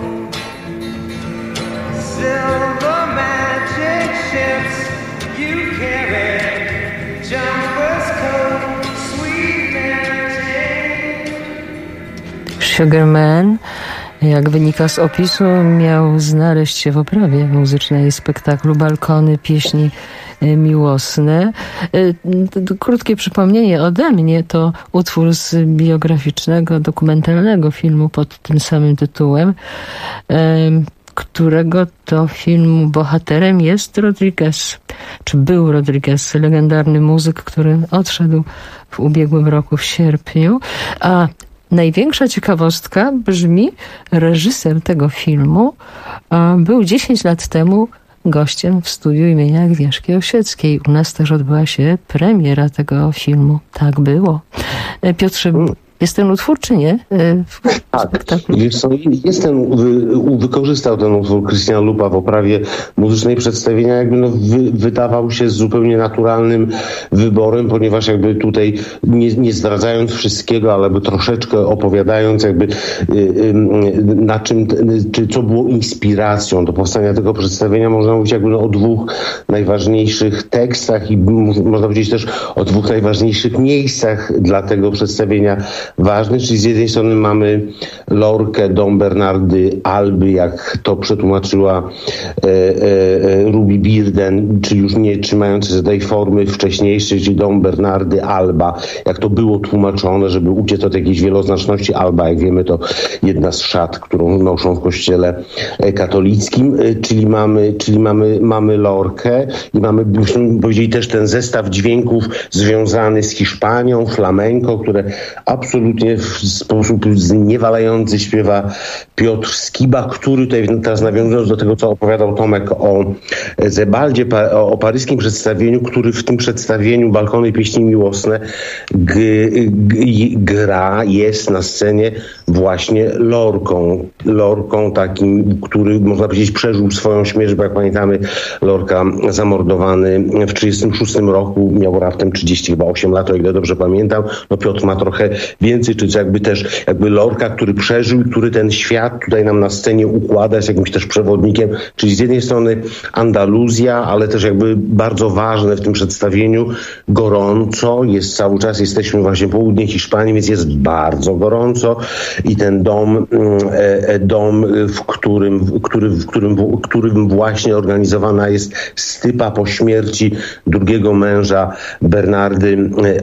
Silver magic ships you carry, jumpers, coat, sweet Mary Jane. Sugarman, jak wynika z opisu, miał znaleźć się w oprawie muzycznej spektaklu Balkony, pieśni miłosne. Krótkie przypomnienie ode mnie, to utwór z biograficznego, dokumentalnego filmu pod tym samym tytułem, którego to filmu bohaterem jest Rodriguez, czy był Rodriguez, legendarny muzyk, który odszedł w ubiegłym roku w sierpniu. A największa ciekawostka brzmi, reżyser tego filmu był 10 lat temu gościem w studiu imienia Agnieszki Osieckiej. U nas też odbyła się premiera tego filmu. Tak było. Piotrze, jest ten utwór, czy nie? Wykorzystał ten utwór Krystian Lupa w oprawie muzycznej przedstawienia, jakby wydawał się zupełnie naturalnym wyborem, ponieważ jakby tutaj nie zdradzając wszystkiego, ale by troszeczkę opowiadając jakby na czym, czy co było inspiracją do powstania tego przedstawienia, można mówić jakby o dwóch najważniejszych tekstach i można powiedzieć też o dwóch najważniejszych miejscach dla tego przedstawienia ważnych, czyli z jednej strony mamy Lorkę, Dom Bernardy Alby, jak to przetłumaczyła Ruby Birden, czyli już nie trzymający się tej formy wcześniejszej, czyli Dom Bernardy Alba, jak to było tłumaczone, żeby uciec od jakiejś wieloznaczności. Alba, jak wiemy, to jedna z szat, którą noszą w kościele katolickim, czyli mamy Lorkę i mamy, byśmy powiedzieli, też ten zestaw dźwięków związany z Hiszpanią, flamenco, które absolutnie w sposób zniewalający śpiewa Piotr Skiba, który tutaj teraz, nawiązując do tego, co opowiadał Tomek o Zebaldzie, o paryskim przedstawieniu, który w tym przedstawieniu Balkony, pieśni miłosne jest na scenie właśnie Lorką takim, który, można powiedzieć, przeżył swoją śmierć, bo jak pamiętamy, Lorca zamordowany w 1936 roku, miał raptem 38 lat, o ile dobrze pamiętam. No Piotr ma trochę więcej, czy jakby Lorca, który przeżył, który ten świat tutaj nam na scenie układa, jest jakimś też przewodnikiem, czyli z jednej strony Andaluzja, ale też jakby bardzo ważne w tym przedstawieniu gorąco, jest cały czas, jesteśmy właśnie południe Hiszpanii, więc jest bardzo gorąco i ten dom, w którym właśnie organizowana jest stypa po śmierci drugiego męża Bernardy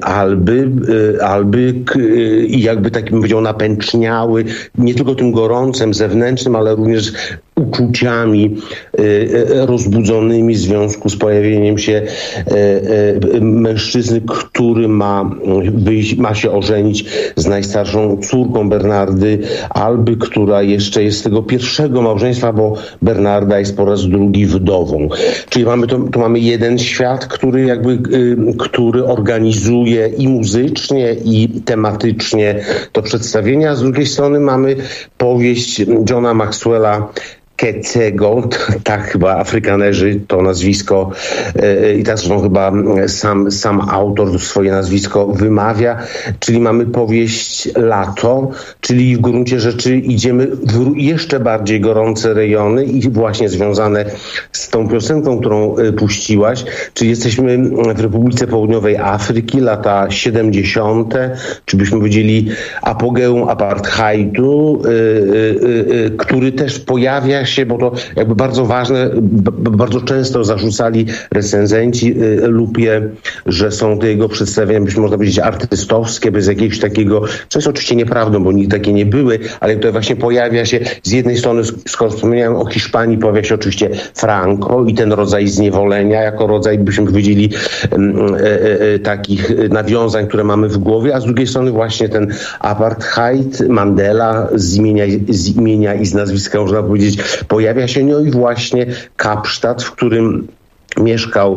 Alby i jakby takim, powiedział, napęczniały nie tylko tym gorącem zewnętrznym, ale również uczuciami rozbudzonymi w związku z pojawieniem się mężczyzny, który ma się ożenić z najstarszą córką Bernardy Alby, która jeszcze jest z tego pierwszego małżeństwa, bo Bernarda jest po raz drugi wdową. Czyli tu mamy jeden świat, który organizuje i muzycznie, i tematycznie to przedstawienie, a z drugiej strony mamy powieść Johna Maxwella Kecego, tak chyba Afrykanerzy to nazwisko i tak zresztą chyba sam autor swoje nazwisko wymawia, czyli mamy powieść Lato, czyli w gruncie rzeczy idziemy w jeszcze bardziej gorące rejony i właśnie związane z tą piosenką, którą puściłaś, czyli jesteśmy w Republice Południowej Afryki, lata 70., czy byśmy powiedzieli apogeum apartheidu, który też pojawia się, bo to jakby bardzo ważne, bardzo często zarzucali recenzenci Lupie, że są te jego przedstawienia, można powiedzieć, artystowskie, bez jakiegoś takiego, co jest oczywiście nieprawdą, bo nigdy takie nie były, ale tutaj właśnie pojawia się z jednej strony, skoro wspomniałem o Hiszpanii, pojawia się oczywiście Franco i ten rodzaj zniewolenia, jako rodzaj, byśmy powiedzieli, takich nawiązań, które mamy w głowie, a z drugiej strony właśnie ten apartheid, Mandela z imienia i z nazwiska, można powiedzieć, pojawia się, no i właśnie Kapsztad, w którym mieszkał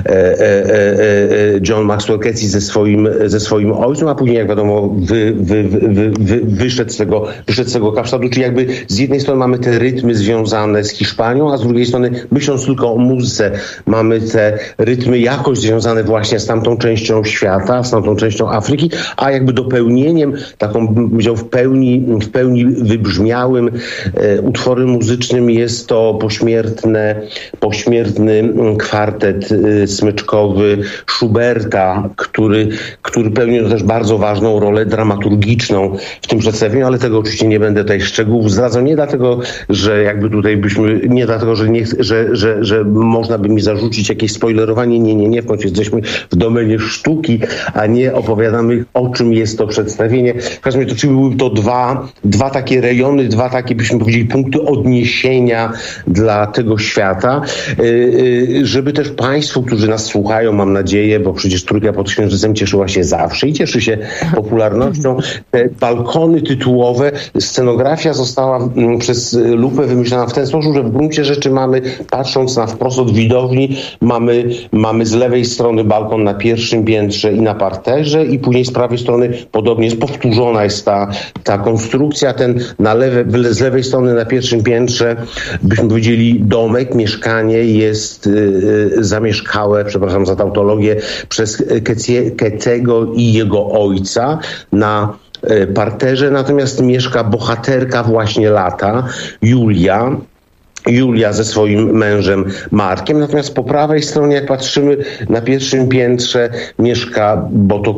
John Maxwell Casey ze swoim ojcem, a później, jak wiadomo, wyszedł z tego Kapsztadu, czyli jakby z jednej strony mamy te rytmy związane z Hiszpanią, a z drugiej strony, myśląc tylko o muzyce, mamy te rytmy jakoś związane właśnie z tamtą częścią świata, z tamtą częścią Afryki, a jakby dopełnieniem, taką, bym powiedział, w pełni wybrzmiałym utworem muzycznym jest to pośmiertny kwartet smyczkowy Schuberta, który pełni też bardzo ważną rolę dramaturgiczną w tym przedstawieniu, ale tego oczywiście nie będę tutaj szczegółów zdradzał, nie dlatego, że jakby tutaj nie dlatego, że można by mi zarzucić jakieś spoilerowanie, nie, w końcu jesteśmy w domenie sztuki, a nie opowiadamy, o czym jest to przedstawienie. W każdym razie to czyli były to dwa takie rejony, dwa takie, byśmy powiedzieli, punkty odniesienia dla tego świata, żeby też Państwu, którzy nas słuchają, mam nadzieję, bo przecież Trójka pod Księżycem cieszyła się zawsze i cieszy się popularnością. Te balkony tytułowe, scenografia została przez Lupę wymyślona w ten sposób, że w gruncie rzeczy mamy, patrząc na wprost od widowni, mamy z lewej strony balkon na pierwszym piętrze i na parterze i później z prawej strony podobnie jest powtórzona jest ta konstrukcja. Z lewej strony na pierwszym piętrze, byśmy powiedzieli, domek, mieszkanie jest zamieszkałe, przepraszam za tautologię, przez Kecego i jego ojca. Na parterze natomiast mieszka bohaterka właśnie lata, Julia ze swoim mężem Markiem, natomiast po prawej stronie, jak patrzymy, na pierwszym piętrze mieszka, bo to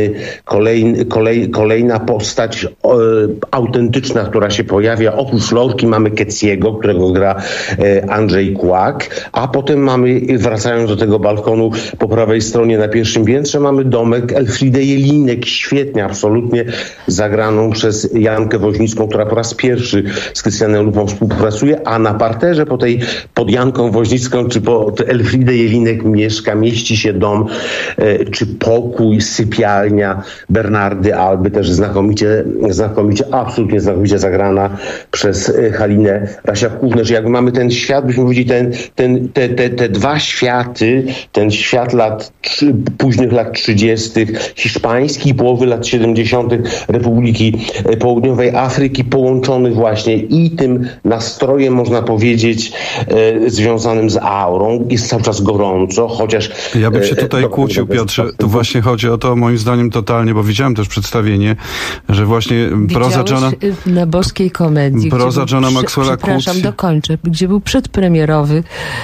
kolejna postać autentyczna, która się pojawia. Oprócz Lorki mamy Keciego, którego gra Andrzej Kłak, a potem mamy, wracając do tego balkonu po prawej stronie na pierwszym piętrze, mamy domek Elfriedy Jelinek, świetnie, absolutnie, zagraną przez Jankę Woźnicką, która po raz pierwszy z Krystianem Lupą współpracuje, a na parterze pod Janką Woźnicką czy pod Elfriedy Jelinek mieści się dom czy pokój, sypialnia Bernardy Alby, też absolutnie znakomicie zagrana przez Halinę Rasiak-Kuchner. Że jakby mamy ten świat, byśmy powiedzieli, te dwa światy, ten świat późnych lat 30. hiszpański, połowy lat 70. Republiki Południowej Afryki, połączony właśnie i tym nastrojem, można powiedzieć, związanym z aurą. Jest cały czas gorąco, chociaż... Ja bym się tutaj kłócił, Piotrze. Tu właśnie chodzi o to, moim zdaniem, totalnie, bo widziałem też przedstawienie, że właśnie proza Johna... na Boskiej Komedii. Proza Johna Maxwella Coetzee. Przepraszam, dokończę. Gdzie był przedpremierowy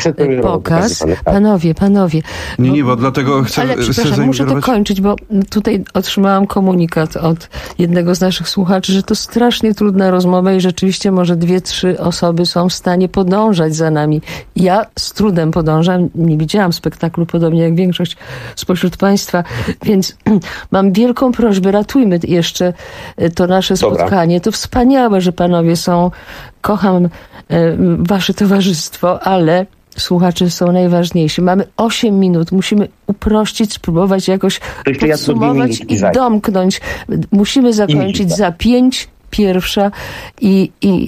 pokaz. Panowie. Nie, bo dlatego chcę... Ale przepraszam, muszę dokończyć, bo tutaj otrzymałam komunikat od jednego z naszych słuchaczy, że to strasznie trudna rozmowa i rzeczywiście może 2-3 osoby są w stanie podążać za nami. Ja z trudem podążam. Nie widziałam spektaklu, podobnie jak większość spośród Państwa, więc mam wielką prośbę, ratujmy jeszcze to nasze spotkanie. To wspaniałe, że panowie są. Kocham wasze towarzystwo, ale słuchacze są najważniejsi. Mamy 8 minut. Musimy uprościć, spróbować jakoś podsumować i domknąć. Musimy zakończyć za 5 pierwsza i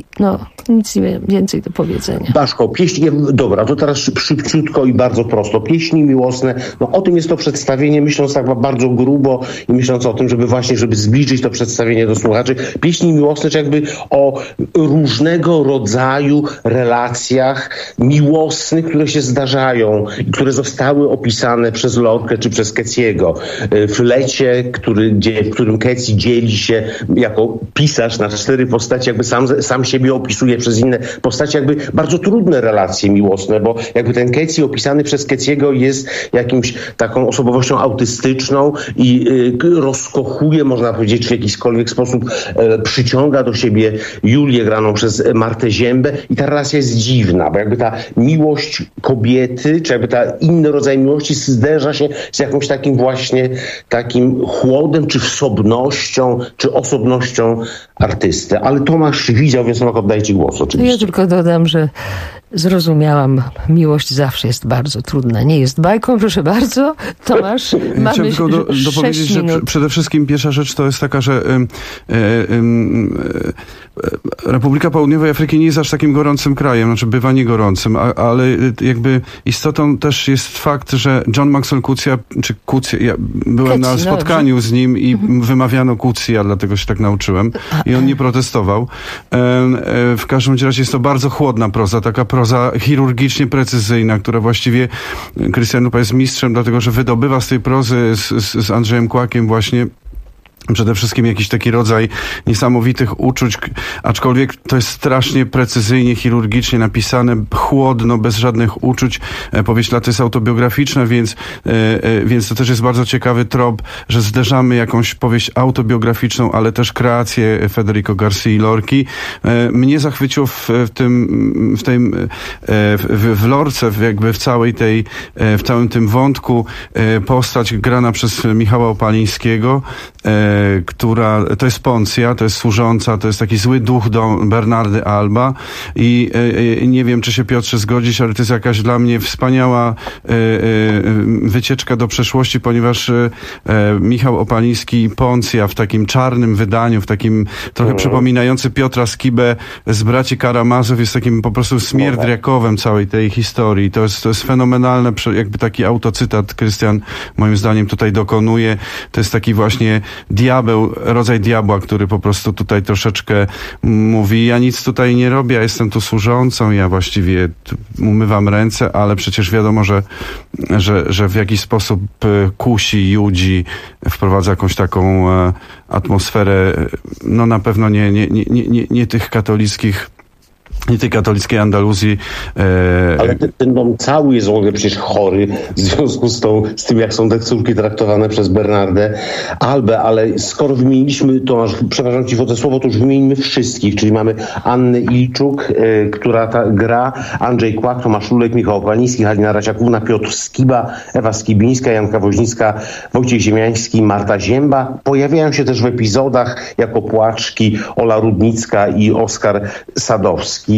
nic nie więcej do powiedzenia. Baszko, pieśni, dobra, to teraz szybciutko i bardzo prosto. Pieśni miłosne, o tym jest to przedstawienie, myśląc tak bardzo grubo i myśląc o tym, żeby zbliżyć to przedstawienie do słuchaczy. Pieśni miłosne, czy jakby o różnego rodzaju relacjach miłosnych, które się zdarzają i które zostały opisane przez Lorkę czy przez Keciego. W Lecie, w którym Keci dzieli się jako pisarz na 4 postaci, jakby sam siebie opisuje przez inne postaci, jakby bardzo trudne relacje miłosne, bo jakby ten Keci opisany przez Keciego jest jakimś taką osobowością autystyczną i rozkochuje, można powiedzieć, czy w jakikolwiek sposób przyciąga do siebie Julię graną przez Martę Ziębę i ta relacja jest dziwna, bo jakby ta miłość kobiety, czy jakby ta inny rodzaj miłości zderza się z jakimś takim chłodem, czy wsobnością, czy osobnością artysty. Ale Tomasz widział, więc Tomasz, oddajcie głos oczywiście. Ja tylko dodam, że Zrozumiałam, miłość zawsze jest bardzo trudna. Nie jest bajką, proszę bardzo. Tomasz, mamy chciałem tylko dopowiedzieć, że przede wszystkim pierwsza rzecz to jest taka, że Republika Południowej Afryki nie jest aż takim gorącym krajem, znaczy bywa nie gorącym, ale jakby istotą też jest fakt, że John Maxwell Coetzee, czy Coetzee, ja byłem na spotkaniu z nim i wymawiano Coetzee, dlatego się tak nauczyłem i on nie protestował. W każdym razie jest to bardzo chłodna proza, taka proza chirurgicznie precyzyjna, która właściwie Krystian Lupa jest mistrzem, dlatego że wydobywa z tej prozy z Andrzejem Kłakiem właśnie przede wszystkim jakiś taki rodzaj niesamowitych uczuć, aczkolwiek to jest strasznie precyzyjnie, chirurgicznie napisane, chłodno, bez żadnych uczuć. Powieść Lat jest autobiograficzna, więc to też jest bardzo ciekawy trop, że zderzamy jakąś powieść autobiograficzną, ale też kreację Federico Garcii Lorki. Mnie zachwyciło w Lorce, jakby w całym tym wątku postać grana przez Michała Opalińskiego, która, to jest Poncja, to jest służąca, to jest taki zły duch do Bernardy Alba i nie wiem, czy się Piotrze zgodzisz, ale to jest jakaś dla mnie wspaniała wycieczka do przeszłości, ponieważ Michał Opaliński i Poncja w takim czarnym wydaniu, w takim trochę przypominający Piotra Skibę z Braci Karamazów jest takim po prostu smierdriakowem całej tej historii. To jest fenomenalne, jakby taki autocytat Krystian moim zdaniem tutaj dokonuje. To jest taki właśnie rodzaj diabła, który po prostu tutaj troszeczkę mówi, ja nic tutaj nie robię, ja jestem tu służącą, ja właściwie umywam ręce, ale przecież wiadomo, że w jakiś sposób kusi, judzi, wprowadza jakąś taką atmosferę, no na pewno nie tych katolickich, nie tej katolickiej Andaluzji. Ale ten dom cały jest w ogóle przecież chory w związku z tym, jak są te córki traktowane przez Bernardę Albę, ale skoro wymieniliśmy, to przepraszam ci wodę słowo, to już wymienimy wszystkich, czyli mamy Annę Ilczuk, która gra, Andrzej Kłak, Tomasz Lulek, Michał Opaliński, Halina Raciakówna, Piotr Skiba, Ewa Skibińska, Janka Woźnicka, Wojciech Ziemiański, Marta Zięba. Pojawiają się też w epizodach jako płaczki Ola Rudnicka i Oskar Sadowski.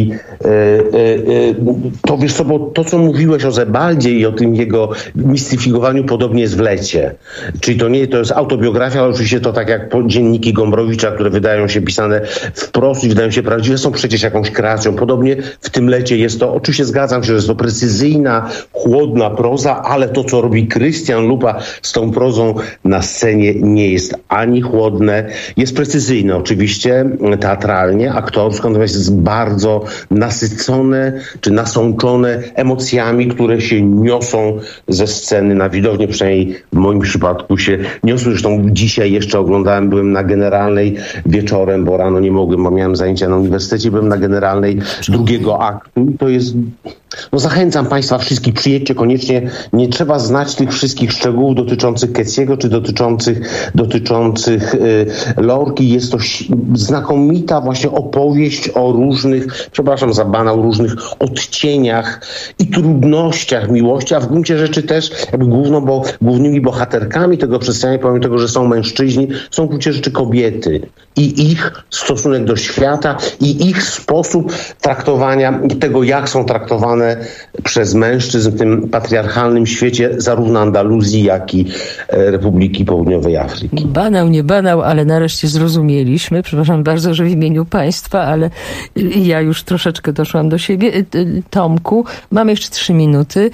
To wiesz co, bo to co mówiłeś o Zebaldzie i o tym jego mistyfikowaniu podobnie jest w Lecie. Czyli to jest autobiografia, ale oczywiście to tak jak dzienniki Gombrowicza, które wydają się pisane wprost i wydają się prawdziwe, są przecież jakąś kreacją. Podobnie w tym Lecie jest to, oczywiście zgadzam się, że jest to precyzyjna, chłodna proza, ale to co robi Krystian Lupa z tą prozą na scenie nie jest ani chłodne, jest precyzyjne oczywiście, teatralnie, aktorsko, natomiast jest bardzo nasycone czy nasączone emocjami, które się niosą ze sceny na widownię, przynajmniej w moim przypadku się niosły. Zresztą dzisiaj jeszcze oglądałem, byłem na Generalnej wieczorem, bo rano nie mogłem, bo miałem zajęcia na uniwersytecie, byłem na Generalnej drugiego aktu i to jest... No zachęcam Państwa wszystkich, przyjedźcie koniecznie. Nie trzeba znać tych wszystkich szczegółów dotyczących Kessiego czy dotyczących Lorki. Jest to znakomita właśnie opowieść o różnych, przepraszam za banał, różnych odcieniach i trudnościach miłości, a w gruncie rzeczy też jakby głównymi bohaterkami tego przedstawienia, pomimo tego, że są mężczyźni, są w gruncie rzeczy kobiety i ich stosunek do świata i ich sposób traktowania tego, jak są traktowane przez mężczyzn w tym patriarchalnym świecie zarówno Andaluzji, jak i Republiki Południowej Afryki. Banał, nie banał, ale nareszcie zrozumieliśmy. Przepraszam bardzo, że w imieniu państwa, ale ja już troszeczkę doszłam do siebie. Tomku, mamy jeszcze 3 minuty.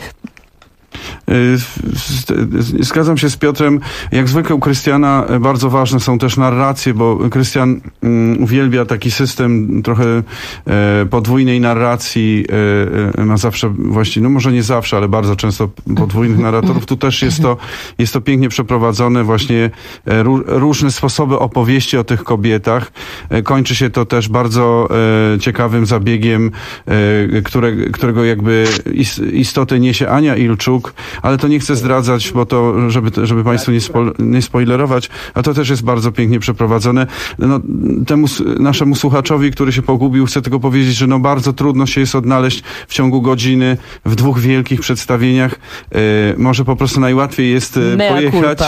Zgadzam się z Piotrem. Jak zwykle u Krystiana bardzo ważne są też narracje, bo Krystian uwielbia taki system trochę podwójnej narracji. Ma zawsze właściwie, no może nie zawsze, ale bardzo często podwójnych narratorów. Tu też jest to pięknie przeprowadzone, właśnie różne sposoby opowieści o tych kobietach. Kończy się to też bardzo ciekawym zabiegiem, którego jakby istotę niesie Ania Ilczuk, ale to nie chcę zdradzać, bo to, żeby Państwu nie spoilerować, a to też jest bardzo pięknie przeprowadzone. No, temu naszemu słuchaczowi, który się pogubił, chcę tylko powiedzieć, że no bardzo trudno się jest odnaleźć w ciągu godziny w 2 wielkich przedstawieniach. Może po prostu najłatwiej jest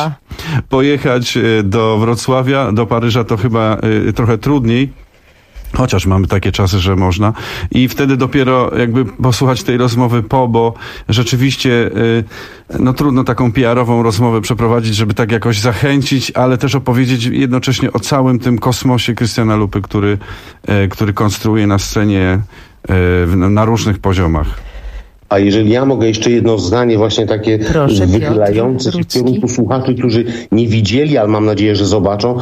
pojechać do Wrocławia, do Paryża to chyba trochę trudniej. Chociaż mamy takie czasy, że można. I wtedy dopiero jakby posłuchać tej rozmowy bo rzeczywiście no trudno taką PR-ową rozmowę przeprowadzić, żeby tak jakoś zachęcić, ale też opowiedzieć jednocześnie o całym tym kosmosie Krystiana Lupy, który konstruuje na scenie na różnych poziomach. A jeżeli ja mogę jeszcze jedno zdanie właśnie takie wychylające się w kierunku słuchaczy, którzy nie widzieli, ale mam nadzieję, że zobaczą.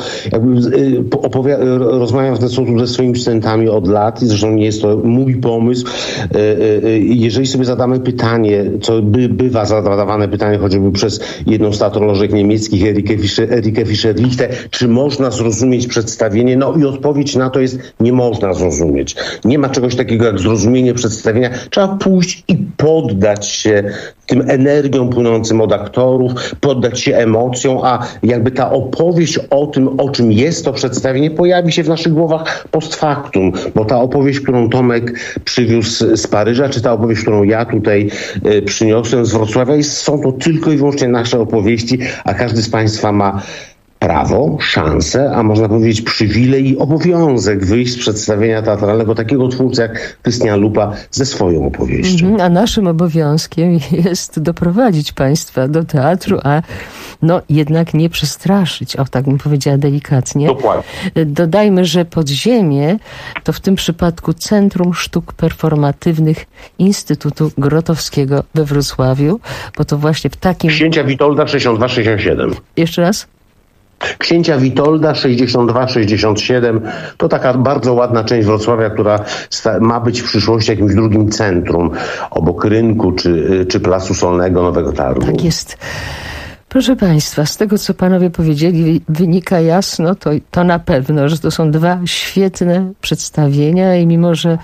Rozmawiam w ten sposób ze swoimi studentami od lat i zresztą nie jest to mój pomysł. Jeżeli sobie zadamy pytanie, co bywa zadawane pytanie choćby przez jedną z teatrolożek niemieckich, Erike Fischer-Lichte, czy można zrozumieć przedstawienie? No i odpowiedź na to jest: nie można zrozumieć. Nie ma czegoś takiego jak zrozumienie przedstawienia. Trzeba pójść i poddać się tym energiom płynącym od aktorów, poddać się emocjom, a jakby ta opowieść o tym, o czym jest to przedstawienie, pojawi się w naszych głowach post factum, bo ta opowieść, którą Tomek przywiózł z Paryża, czy ta opowieść, którą ja tutaj przyniosłem z Wrocławia, są to tylko i wyłącznie nasze opowieści, a każdy z Państwa ma prawo, szansę, a można powiedzieć przywilej i obowiązek wyjść z przedstawienia teatralnego takiego twórcy jak Krystian Lupa ze swoją opowieścią. A naszym obowiązkiem jest doprowadzić Państwa do teatru, a no jednak nie przestraszyć, tak bym powiedziała delikatnie. Dokładnie. Dodajmy, że Podziemie to w tym przypadku Centrum Sztuk Performatywnych Instytutu Grotowskiego we Wrocławiu, bo to właśnie w takim... Księcia Witolda 62-67. Jeszcze raz? Księcia Witolda 62-67 to taka bardzo ładna część Wrocławia, która ma być w przyszłości jakimś drugim centrum obok rynku czy Placu Solnego Nowego Targu. Tak jest. Proszę Państwa, z tego co Panowie powiedzieli wynika jasno, to na pewno, że to są dwa świetne przedstawienia i mimo, że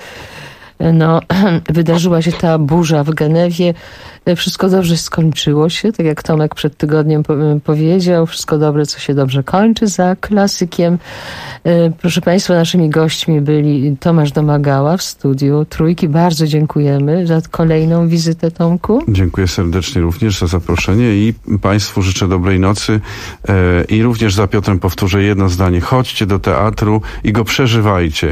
wydarzyła się ta burza w Genewie, wszystko dobrze skończyło się, tak jak Tomek przed tygodniem powiedział, wszystko dobre, co się dobrze kończy, za klasykiem. Proszę Państwa, naszymi gośćmi byli Tomasz Domagała w studiu Trójki. Bardzo dziękujemy za kolejną wizytę, Tomku. Dziękuję serdecznie również za zaproszenie i Państwu życzę dobrej nocy i również za Piotrem powtórzę jedno zdanie. Chodźcie do teatru i go przeżywajcie.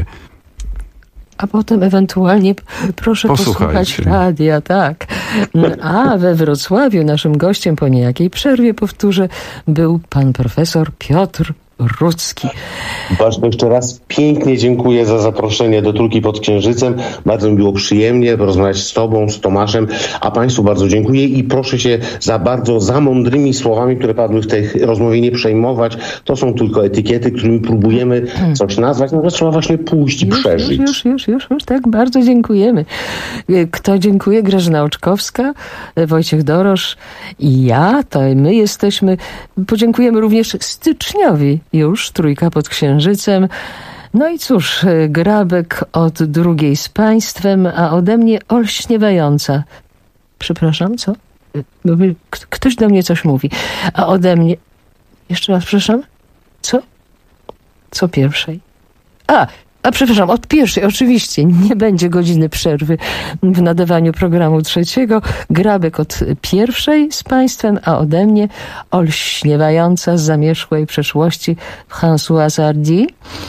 A potem ewentualnie proszę posłuchać radia, tak. A we Wrocławiu naszym gościem po niejakiej przerwie, powtórzę, był pan profesor Piotr Rudzki. Bardzo jeszcze raz pięknie dziękuję za zaproszenie do Trójki pod Księżycem. Bardzo mi było przyjemnie porozmawiać z Tobą, z Tomaszem, a Państwu bardzo dziękuję i proszę się za mądrymi słowami, które padły w tej rozmowie, nie przejmować. To są tylko etykiety, którymi próbujemy coś nazwać, no to trzeba właśnie pójść i przeżyć. Już, tak, bardzo dziękujemy. Kto dziękuję? Grażyna Oczkowska, Wojciech Dorosz i ja, to my jesteśmy. Podziękujemy również styczniowi już, Trójka pod Księżycem. No i cóż, Grabek od drugiej z Państwem, a ode mnie olśniewająca. Przepraszam, co? Ktoś do mnie coś mówi. A ode mnie... Jeszcze raz, przepraszam? Co? Co pierwszej? A przepraszam, od pierwszej, oczywiście, nie będzie godziny przerwy w nadawaniu programu trzeciego. Grabek od pierwszej z Państwem, a ode mnie olśniewająca z zamierzchłej przeszłości Françoise Hardy.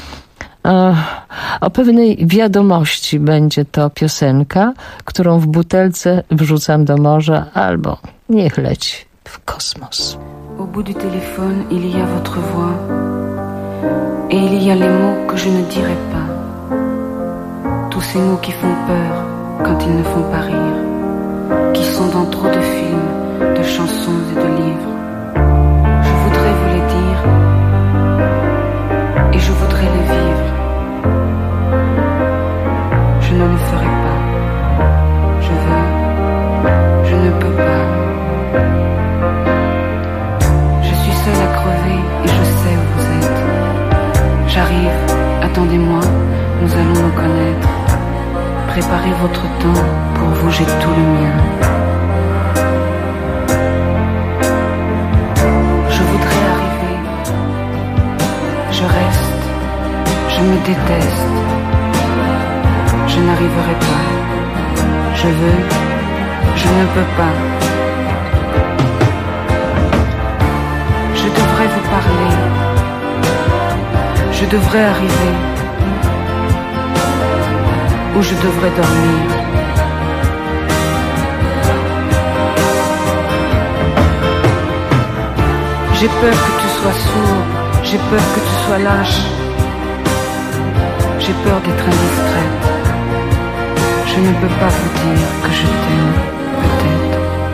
O pewnej wiadomości będzie to piosenka, którą w butelce wrzucam do morza albo niech leci w kosmos. Au bout du téléphone, il y a votre voix. Et il y a les mots que je ne dirai pas. Tous ces mots qui font peur quand ils ne font pas rire. Qui sont dans trop de films, de chansons et de livres. Je voudrais vous les dire. Et je voudrais les vivre. Je ne le ferai pas. Je veux. Je ne peux pas. Je suis seule à crever et je sais où vous êtes. J'arrive, attendez-moi, nous allons nous connaître. Préparez votre temps, pour vous j'ai tout le mien. Je voudrais arriver, je reste, je me déteste. Je n'arriverai pas, je veux, je ne peux pas. Je devrais vous parler. Je devrais arriver, où je devrais dormir. J'ai peur que tu sois sourd, j'ai peur que tu sois lâche. J'ai peur d'être indiscrète. Je ne peux pas vous dire que je t'aime, peut-être.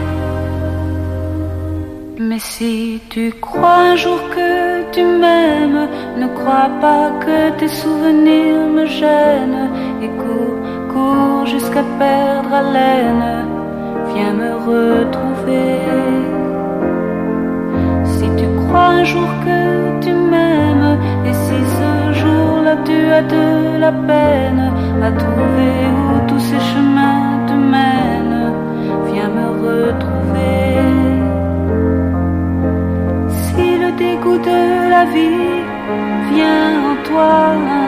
Mais si tu crois un jour que tu m'aimes, ne crois pas que tes souvenirs me gênent. Et cours, cours jusqu'à perdre haleine. Viens me retrouver. Si tu crois un jour que tu m'aimes, et si ce jour-là tu as de la peine à trouver où tous ces chemins te mènent, viens me retrouver. Si le dégoût de la vie vient en toi,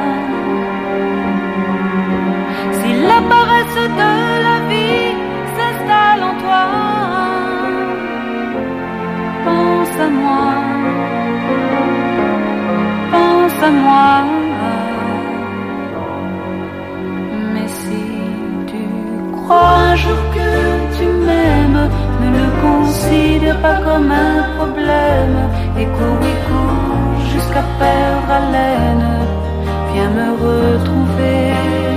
si la paresse de la vie s'installe en toi, pense à moi, pense à moi. Mais si tu crois un jour que tu m'aimes, ne le considère pas comme un problème. Et cours jusqu'à perdre haleine. Viens me retrouver.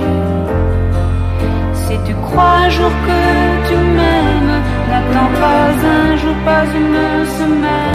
Si tu crois un jour que tu m'aimes, n'attends pas un jour, pas une semaine.